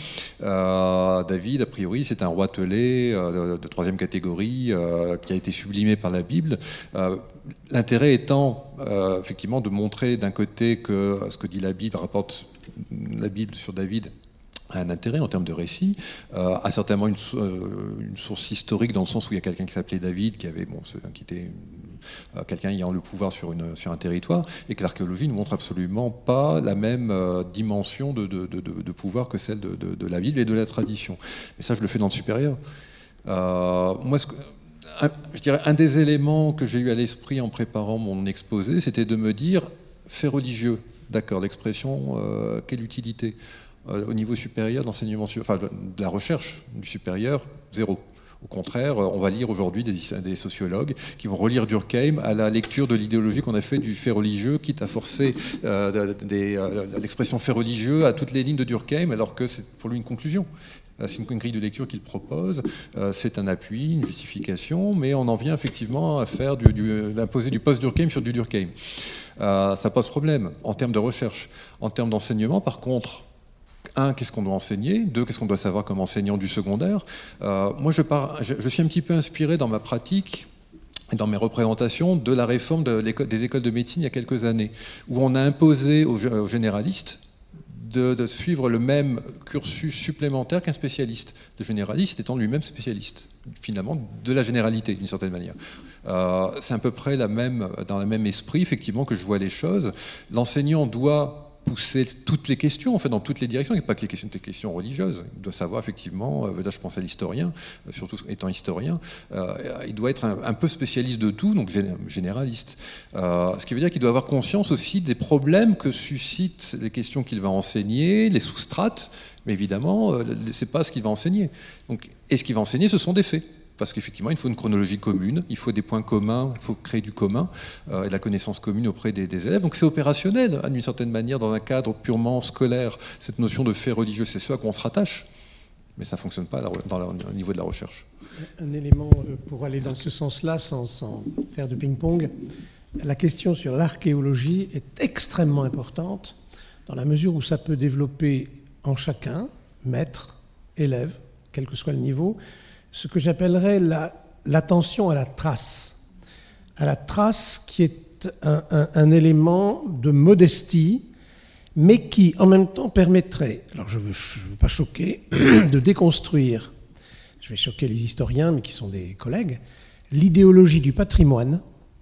David, a priori, c'est un roi telé de troisième catégorie qui a été sublimé par la Bible. L'intérêt étant effectivement de montrer d'un côté que ce que dit la Bible rapporte la Bible sur David a un intérêt en termes de récit, a certainement une source historique dans le sens où il y a quelqu'un qui s'appelait David, qui était quelqu'un ayant le pouvoir sur un territoire, et que l'archéologie ne montre absolument pas la même dimension de pouvoir que celle de la Bible et de la tradition. Mais ça, je le fais dans le supérieur. Moi, je dirais un des éléments que j'ai eu à l'esprit en préparant mon exposé, c'était de me dire, fait religieux, d'accord, l'expression, quelle utilité au niveau supérieur d'enseignement, enfin de la recherche du supérieur, zéro. Au contraire, on va lire aujourd'hui des sociologues qui vont relire Durkheim à la lecture de l'idéologie qu'on a fait du fait religieux, quitte à forcer l'expression fait religieux à toutes les lignes de Durkheim, alors que c'est pour lui une conclusion. C'est une grille de lecture qu'il propose, c'est un appui, une justification, mais on en vient effectivement à faire d'imposer du post-Durkheim sur du Durkheim. Ça pose problème en termes de recherche. En termes d'enseignement, par contre, 1, qu'est-ce qu'on doit enseigner? 2, qu'est-ce qu'on doit savoir comme enseignant du secondaire? Moi, je suis un petit peu inspiré dans ma pratique et dans mes représentations de la réforme des écoles de médecine il y a quelques années, où on a imposé aux généralistes de suivre le même cursus supplémentaire qu'un spécialiste. Le généraliste étant lui-même spécialiste, finalement, de la généralité, d'une certaine manière. C'est à peu près dans le même esprit, effectivement, que je vois les choses. L'enseignant doit pousser toutes les questions, en fait, dans toutes les directions. Il n'y a pas que les questions religieuses. Il doit savoir, effectivement, là je pense à l'historien, surtout étant historien, il doit être un peu spécialiste de tout, donc généraliste. Ce qui veut dire qu'il doit avoir conscience aussi des problèmes que suscitent les questions qu'il va enseigner, les sous-strates, mais évidemment, ce n'est pas ce qu'il va enseigner. Et ce qu'il va enseigner, ce sont des faits. Parce qu'effectivement, il faut une chronologie commune, il faut des points communs, il faut créer du commun et de la connaissance commune auprès des élèves. Donc c'est opérationnel, d'une certaine manière, dans un cadre purement scolaire. Cette notion de fait religieux, c'est ce à quoi on se rattache, mais ça ne fonctionne pas au niveau de la recherche. Un élément pour aller dans ce sens-là, sans faire de ping-pong, la question sur l'archéologie est extrêmement importante, dans la mesure où ça peut développer en chacun, maître, élève, quel que soit le niveau, ce que j'appellerais l'attention à la trace qui est un élément de modestie, mais qui en même temps permettrait, alors je ne veux pas choquer, de déconstruire, je vais choquer les historiens, mais qui sont des collègues, l'idéologie du patrimoine,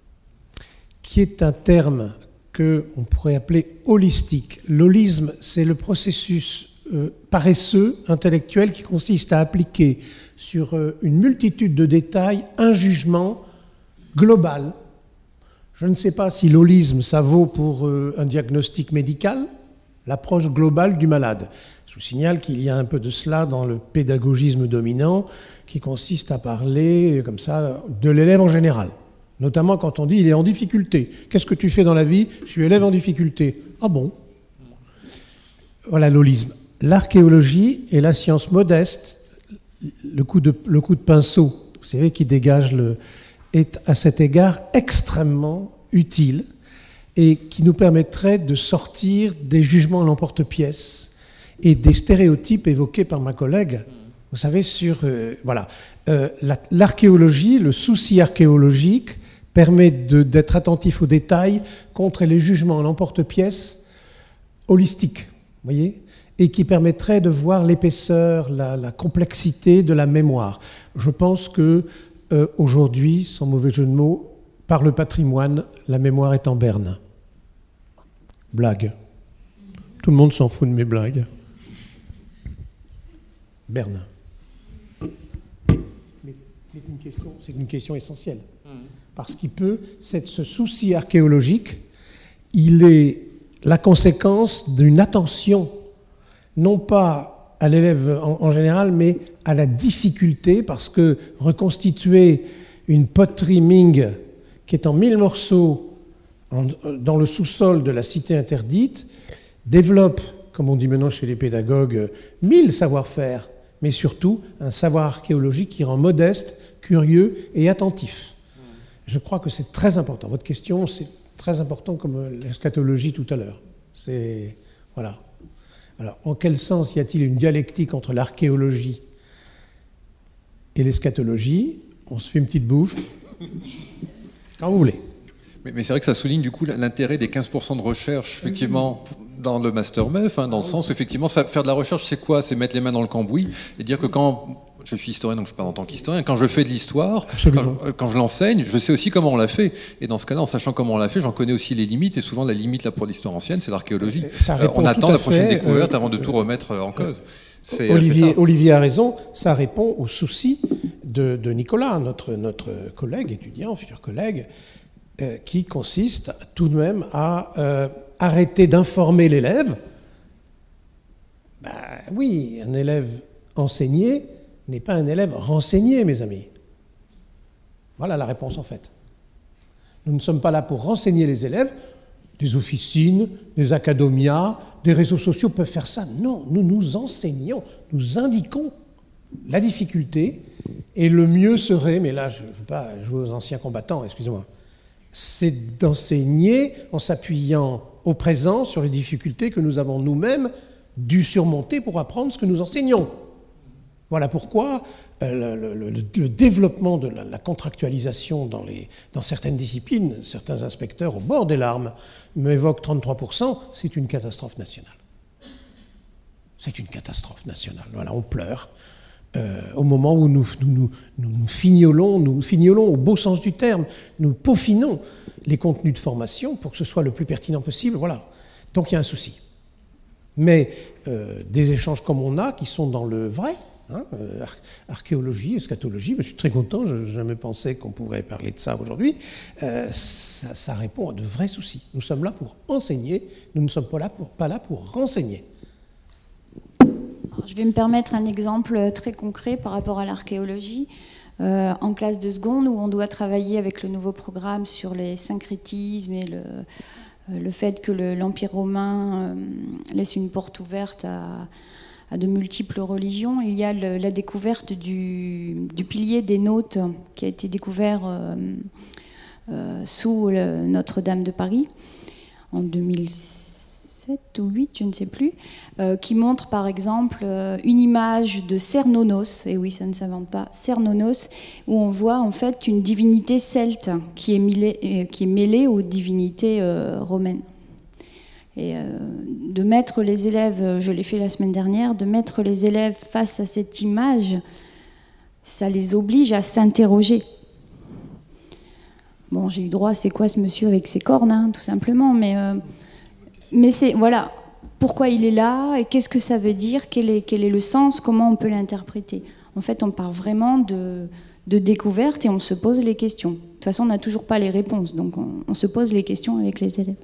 qui est un terme qu'on pourrait appeler holistique. L'holisme, c'est le processus paresseux, intellectuel, qui consiste à appliquer sur une multitude de détails, un jugement global. Je ne sais pas si l'holisme, ça vaut pour un diagnostic médical, l'approche globale du malade. Je vous signale qu'il y a un peu de cela dans le pédagogisme dominant, qui consiste à parler comme ça de l'élève en général. Notamment quand on dit il est en difficulté. Qu'est-ce que tu fais dans la vie? Je suis élève en difficulté. Ah bon? Voilà l'holisme. L'archéologie est la science modeste, le coup de pinceau, vous savez, qui dégage est à cet égard extrêmement utile et qui nous permettrait de sortir des jugements à l'emporte-pièce et des stéréotypes évoqués par ma collègue. Vous savez, sur l'archéologie, le souci archéologique permet d'être attentif aux détails contre les jugements à l'emporte-pièce holistiques, voyez, et qui permettrait de voir l'épaisseur, la complexité de la mémoire. Je pense que aujourd'hui, sans mauvais jeu de mots, par le patrimoine, la mémoire est en berne. Blague. Tout le monde s'en fout de mes blagues. Berne. Mais c'est une question essentielle. Parce qu'il ce souci archéologique, il est la conséquence d'une attention, non pas à l'élève en général, mais à la difficulté, parce que reconstituer une poterie Ming qui est en 1000 morceaux dans le sous-sol de la cité interdite, développe, comme on dit maintenant chez les pédagogues, 1000 savoir-faire, mais surtout un savoir archéologique qui rend modeste, curieux et attentif. Je crois que c'est très important. Votre question, c'est très important comme l'eschatologie tout à l'heure. Voilà. Alors, en quel sens y a-t-il une dialectique entre l'archéologie et l'eschatologie? On se fait une petite bouffe. Quand vous voulez. Mais c'est vrai que ça souligne du coup l'intérêt des 15% de recherche, effectivement, dans le master MEF, dans le sens où, effectivement, faire de la recherche, c'est quoi? C'est mettre les mains dans le cambouis et dire que quand... Je suis historien, donc je parle en tant qu'historien. Quand je fais de l'histoire, quand je l'enseigne, je sais aussi comment on l'a fait. Et dans ce cas-là, en sachant comment on l'a fait, j'en connais aussi les limites. Et souvent, la limite là, pour l'histoire ancienne, c'est l'archéologie. On attend la prochaine découverte avant de tout remettre en cause. Olivier a raison, ça répond au souci de Nicolas, notre collègue étudiant, futur collègue, qui consiste tout de même à arrêter d'informer l'élève. Oui, un élève enseigné n'est pas un élève renseigné, mes amis. Voilà la réponse en fait. Nous ne sommes pas là pour renseigner les élèves. Des officines, des académias, des réseaux sociaux peuvent faire ça. Non, nous nous enseignons, nous indiquons la difficulté et le mieux serait, mais là je ne veux pas jouer aux anciens combattants, excusez-moi, c'est d'enseigner en s'appuyant au présent sur les difficultés que nous avons nous-mêmes dû surmonter pour apprendre ce que nous enseignons. Voilà pourquoi le développement de la contractualisation dans certaines disciplines, certains inspecteurs au bord des larmes m'évoquent 33%, c'est une catastrophe nationale. C'est une catastrophe nationale. Voilà, on pleure au moment où nous fignolons au beau sens du terme, nous peaufinons les contenus de formation pour que ce soit le plus pertinent possible. Voilà. Donc il y a un souci. Mais des échanges comme on a, qui sont dans le vrai, archéologie, eschatologie, je suis très content, je n'ai jamais pensé qu'on pourrait parler de ça aujourd'hui, ça répond à de vrais soucis. Nous sommes là pour enseigner, nous ne sommes pas là pour renseigner. Alors, je vais me permettre un exemple très concret par rapport à l'archéologie. En classe de seconde, où on doit travailler avec le nouveau programme sur les syncrétismes et le fait que l'Empire romain laisse une porte ouverte à de multiples religions. Il y a la découverte du pilier des Nautes qui a été découvert sous Notre-Dame de Paris en 2007 ou 2008, je ne sais plus, qui montre par exemple une image de Cernunnos, et oui, ça ne s'invente pas, Cernunnos, où on voit en fait une divinité celte qui est mêlée aux divinités romaines. Et de mettre les élèves, je l'ai fait la semaine dernière, de mettre les élèves face à cette image, ça les oblige à s'interroger. Bon, j'ai eu droit à c'est quoi ce monsieur avec ses cornes, tout simplement, mais c'est, voilà, pourquoi il est là, et qu'est-ce que ça veut dire, quel est le sens, comment on peut l'interpréter. En fait, on part vraiment de découverte et on se pose les questions. De toute façon, on n'a toujours pas les réponses, donc on se pose les questions avec les élèves.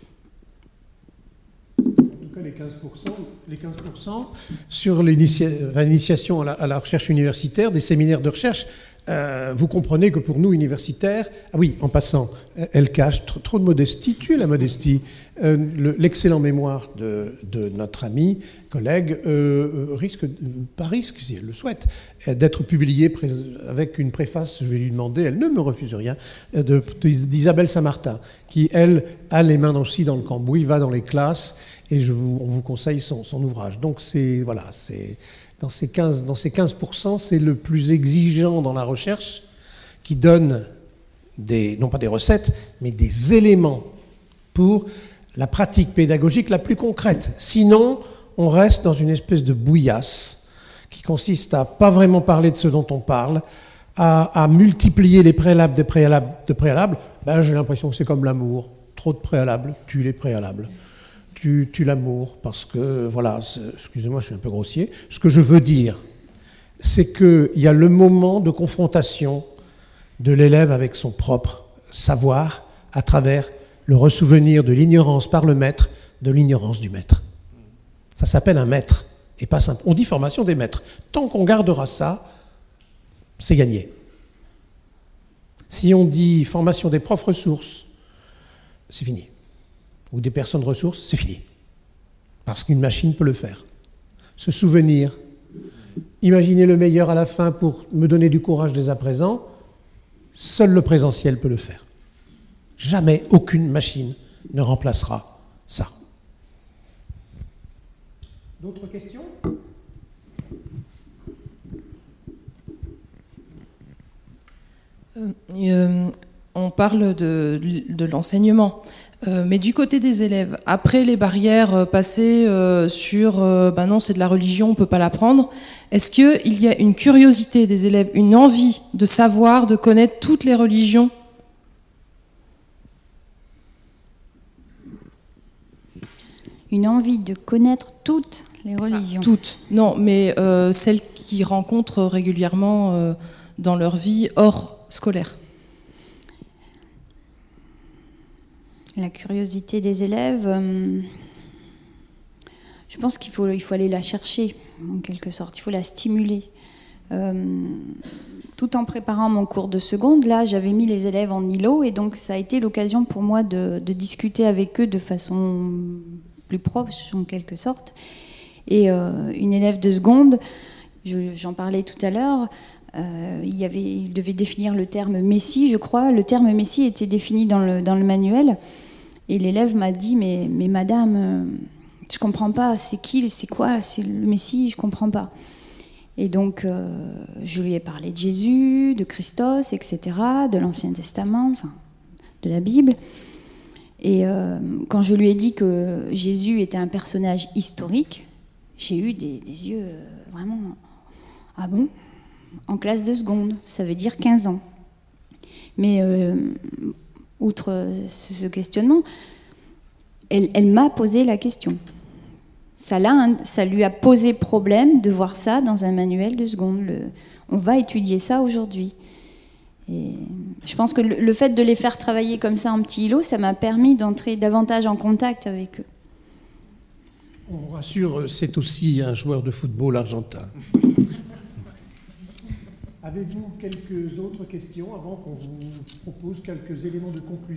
Les 15% sur l'initiation à la recherche universitaire, des séminaires de recherche, vous comprenez que pour nous, universitaires... Ah oui, en passant, elle cache trop de modestie, tuer la modestie. L'excellent mémoire de notre ami, collègue, pas risque, si elle le souhaite, d'être publié avec une préface, je vais lui demander, elle ne me refuse rien, d'Isabelle Saint-Martin, qui, elle, a les mains aussi dans le cambouis, va dans les classes, et on vous conseille son ouvrage. Donc, voilà, dans ces 15%, c'est le plus exigeant dans la recherche, qui donne non pas des recettes, mais des éléments pour la pratique pédagogique la plus concrète. Sinon, on reste dans une espèce de bouillasse qui consiste à pas vraiment parler de ce dont on parle, à multiplier les préalables de préalables. J'ai l'impression que c'est comme l'amour. Trop de préalables tue les préalables. Tue l'amour, parce que, voilà, excusez-moi, je suis un peu grossier. Ce que je veux dire, c'est qu'il y a le moment de confrontation de l'élève avec son propre savoir à travers le ressouvenir de l'ignorance par le maître, de l'ignorance du maître. Ça s'appelle un maître, et pas simple. On dit formation des maîtres. Tant qu'on gardera ça, c'est gagné. Si on dit formation des profs ressources, c'est fini. Ou des personnes ressources, c'est fini. Parce qu'une machine peut le faire. Se souvenir, imaginer le meilleur à la fin pour me donner du courage dès à présent, seul le présentiel peut le faire. Jamais aucune machine ne remplacera ça. D'autres questions ? On parle de l'enseignement, mais du côté des élèves, après les barrières passées sur non, c'est de la religion, on ne peut pas l'apprendre, est-ce qu'il y a une curiosité des élèves, une envie de savoir, de connaître toutes les religions ? Une envie de connaître toutes les religions. Toutes, non, mais celles qu'ils rencontrent régulièrement dans leur vie hors scolaire. La curiosité des élèves, je pense qu'il faut aller la chercher, en quelque sorte. Il faut la stimuler. Tout en préparant mon cours de seconde, là, j'avais mis les élèves en îlot, et donc ça a été l'occasion pour moi de discuter avec eux de façon plus proche, en quelque sorte. Et une élève de seconde, j'en parlais tout à l'heure, il devait définir le terme Messie, je crois. Le terme Messie était défini dans le manuel. Et l'élève m'a dit, mais madame, je comprends pas, c'est qui, c'est quoi, c'est le Messie, je comprends pas. Et donc, je lui ai parlé de Jésus, de Christos, etc., de l'Ancien Testament, enfin, de la Bible. Et quand je lui ai dit que Jésus était un personnage historique, j'ai eu des yeux vraiment... Ah bon ? En classe de seconde, ça veut dire 15 ans. Mais outre ce questionnement, elle m'a posé la question. Ça lui a posé problème de voir ça dans un manuel de seconde. On va étudier ça aujourd'hui. Et je pense que le fait de les faire travailler comme ça en petit îlot, ça m'a permis d'entrer davantage en contact avec eux. On vous rassure, c'est aussi un joueur de football argentin. Avez-vous quelques autres questions avant qu'on vous propose quelques éléments de conclusion ?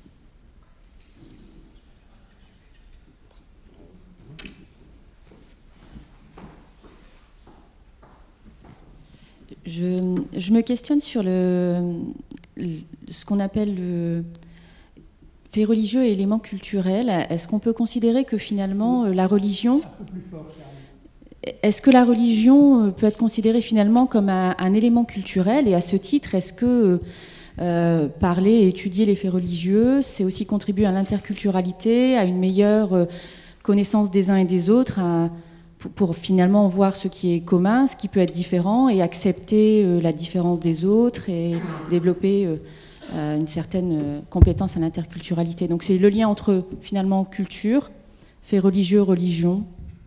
Je me questionne sur ce qu'on appelle le fait religieux et élément culturel. Est-ce qu'on peut considérer que finalement la religion... Est-ce que la religion peut être considérée finalement comme un élément culturel, et à ce titre, est-ce que parler et étudier les faits religieux, c'est aussi contribuer à l'interculturalité, à une meilleure connaissance des uns et des autres, pour finalement voir ce qui est commun, ce qui peut être différent, et accepter la différence des autres et développer une certaine compétence à l'interculturalité. Donc c'est le lien entre finalement culture, faits religieux, religion.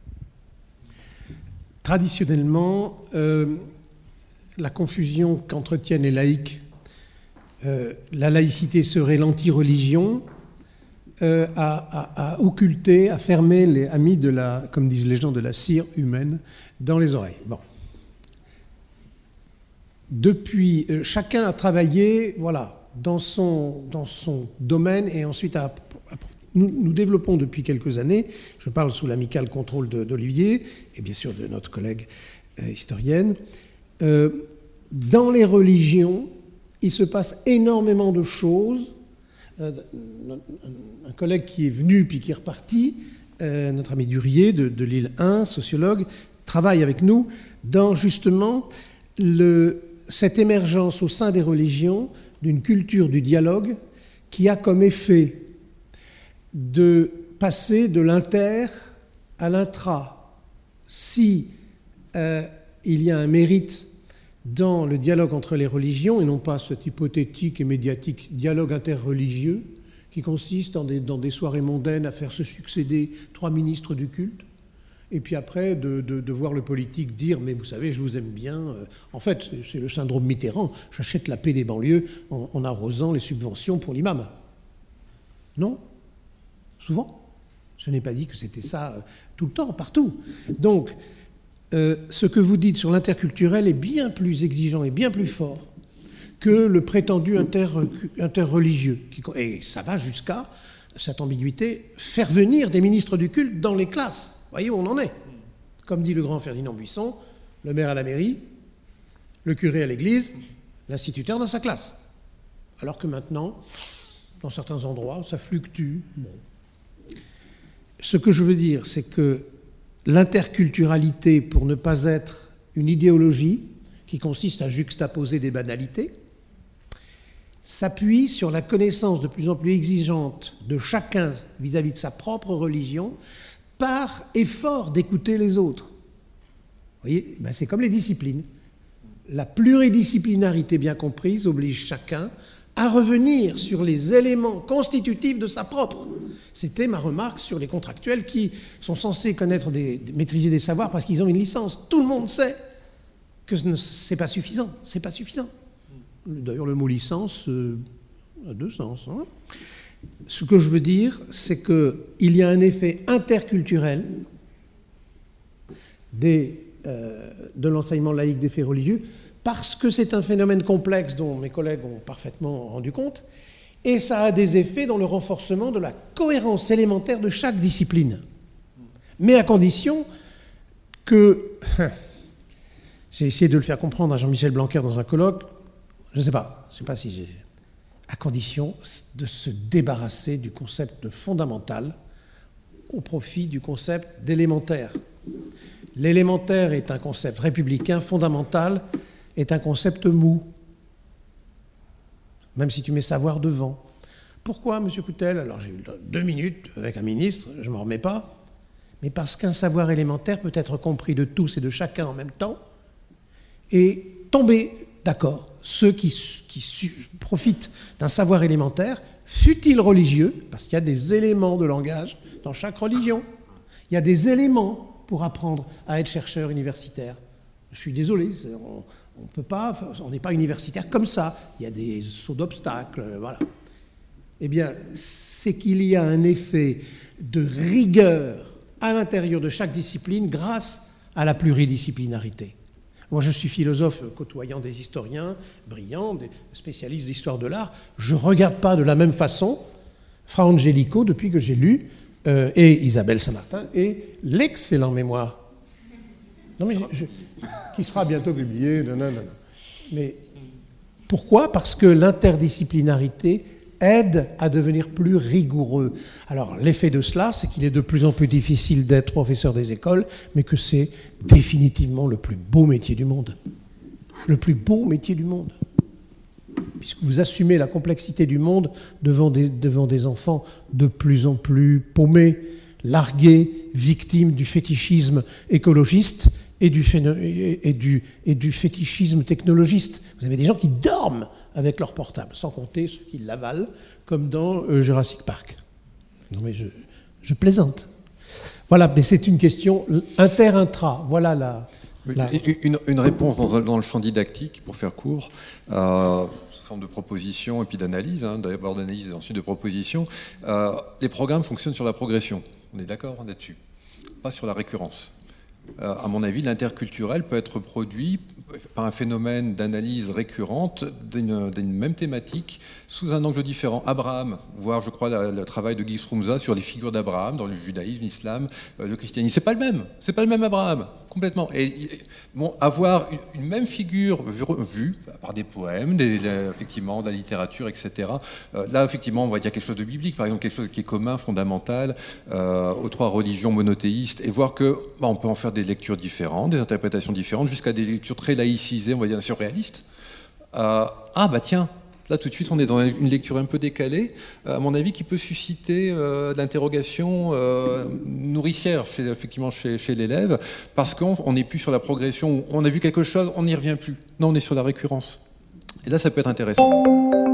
Traditionnellement, la confusion qu'entretiennent les laïcs, la laïcité serait l'anti-religion, à occulter, à fermer, à mis de la, comme disent les gens, de la cire humaine dans les oreilles. Bon. depuis, chacun a travaillé, voilà, dans son domaine, et ensuite nous développons depuis quelques années, je parle sous l'amical contrôle d'Olivier, et bien sûr de notre collègue historienne, dans les religions, il se passe énormément de choses. Un collègue qui est venu puis qui est reparti, notre ami Durier de Lille 1, sociologue, travaille avec nous dans justement cette émergence au sein des religions d'une culture du dialogue qui a comme effet de passer de l'inter à l'intra. Si il y a un mérite dans le dialogue entre les religions, et non pas cet hypothétique et médiatique dialogue interreligieux qui consiste dans des soirées mondaines à faire se succéder 3 ministres du culte, et puis après de voir le politique dire « mais vous savez, je vous aime bien ». En fait, c'est le syndrome Mitterrand, j'achète la paix des banlieues en arrosant les subventions pour l'imam. Non ? Souvent. Je n'ai pas dit que c'était ça tout le temps, partout. Donc, ce que vous dites sur l'interculturel est bien plus exigeant et bien plus fort que le prétendu interreligieux. Et ça va jusqu'à, cette ambiguïté, faire venir des ministres du culte dans les classes. Vous voyez où on en est. Comme dit le grand Ferdinand Buisson, le maire à la mairie, le curé à l'église, l'instituteur dans sa classe. Alors que maintenant, dans certains endroits, ça fluctue. Bon. Ce que je veux dire, c'est que l'interculturalité, pour ne pas être une idéologie qui consiste à juxtaposer des banalités, s'appuie sur la connaissance de plus en plus exigeante de chacun vis-à-vis de sa propre religion par effort d'écouter les autres. Vous voyez, c'est comme les disciplines. La pluridisciplinarité bien comprise oblige chacun à revenir sur les éléments constitutifs de sa propre. C'était ma remarque sur les contractuels qui sont censés maîtriser des savoirs parce qu'ils ont une licence. Tout le monde sait que ce n'est pas suffisant. C'est pas suffisant. D'ailleurs, le mot licence a 2 sens. Hein. Ce que je veux dire, c'est qu'il y a un effet interculturel de l'enseignement laïque des faits religieux, parce que c'est un phénomène complexe dont mes collègues ont parfaitement rendu compte, et ça a des effets dans le renforcement de la cohérence élémentaire de chaque discipline. Mais à condition que... J'ai essayé de le faire comprendre à Jean-Michel Blanquer dans un colloque, je ne sais pas si j'ai... À condition de se débarrasser du concept de fondamental au profit du concept d'élémentaire. L'élémentaire est un concept républicain, fondamental est un concept mou, même si tu mets savoir devant. Pourquoi, M. Coutel? Alors j'ai eu 2 minutes avec un ministre, je ne m'en remets pas, mais parce qu'un savoir élémentaire peut être compris de tous et de chacun en même temps, et tomber d'accord. Ceux qui profitent d'un savoir élémentaire, fut-il religieux, parce qu'il y a des éléments de langage dans chaque religion, il y a des éléments pour apprendre à être chercheur universitaire. Je suis désolé, on peut pas, on n'est pas universitaire comme ça. Il y a des sauts d'obstacles, voilà. Eh bien, c'est qu'il y a un effet de rigueur à l'intérieur de chaque discipline grâce à la pluridisciplinarité. Moi, je suis philosophe côtoyant des historiens brillants, des spécialistes d'histoire de l'art. Je ne regarde pas de la même façon Fra Angelico depuis que j'ai lu et Isabelle Saint-Martin et l'excellent mémoire. Non, mais qui sera bientôt publié. Non. Mais pourquoi ? Parce que l'interdisciplinarité aide à devenir plus rigoureux. Alors, l'effet de cela, c'est qu'il est de plus en plus difficile d'être professeur des écoles, mais que c'est définitivement le plus beau métier du monde. Le plus beau métier du monde. Puisque vous assumez la complexité du monde devant des enfants de plus en plus paumés, largués, victimes du fétichisme écologiste et du fétichisme technologiste. Vous avez des gens qui dorment avec leur portable, sans compter ceux qui l'avalent, comme dans Jurassic Park. Non mais je plaisante. Voilà, mais c'est une question inter-intra. Voilà Une réponse dans le champ didactique, pour faire court, sous forme de proposition et puis d'analyse, d'abord d'analyse et ensuite de proposition. Les programmes fonctionnent sur la progression, on est d'accord là-dessus, pas sur la récurrence. À mon avis, l'interculturel peut être produit par un phénomène d'analyse récurrente d'une même thématique sous un angle différent. Abraham, voire je crois le travail de Guy Srumza sur les figures d'Abraham dans le judaïsme, l'islam, le christianisme, c'est pas le même Abraham, complètement. Et bon, avoir une même figure vue par des poèmes, effectivement, de la littérature, etc. Là, effectivement, on va dire quelque chose de biblique, par exemple, quelque chose qui est commun, fondamental aux trois religions monothéistes, et voir que on peut en faire des lectures différentes, des interprétations différentes, jusqu'à des lectures très laïcisées, on va dire surréalistes. Tiens, là tout de suite on est dans une lecture un peu décalée, à mon avis, qui peut susciter de l'interrogation nourricière chez l'élève, parce qu'on n'est plus sur la progression, on a vu quelque chose, on n'y revient plus. Non, on est sur la récurrence. Et là ça peut être intéressant.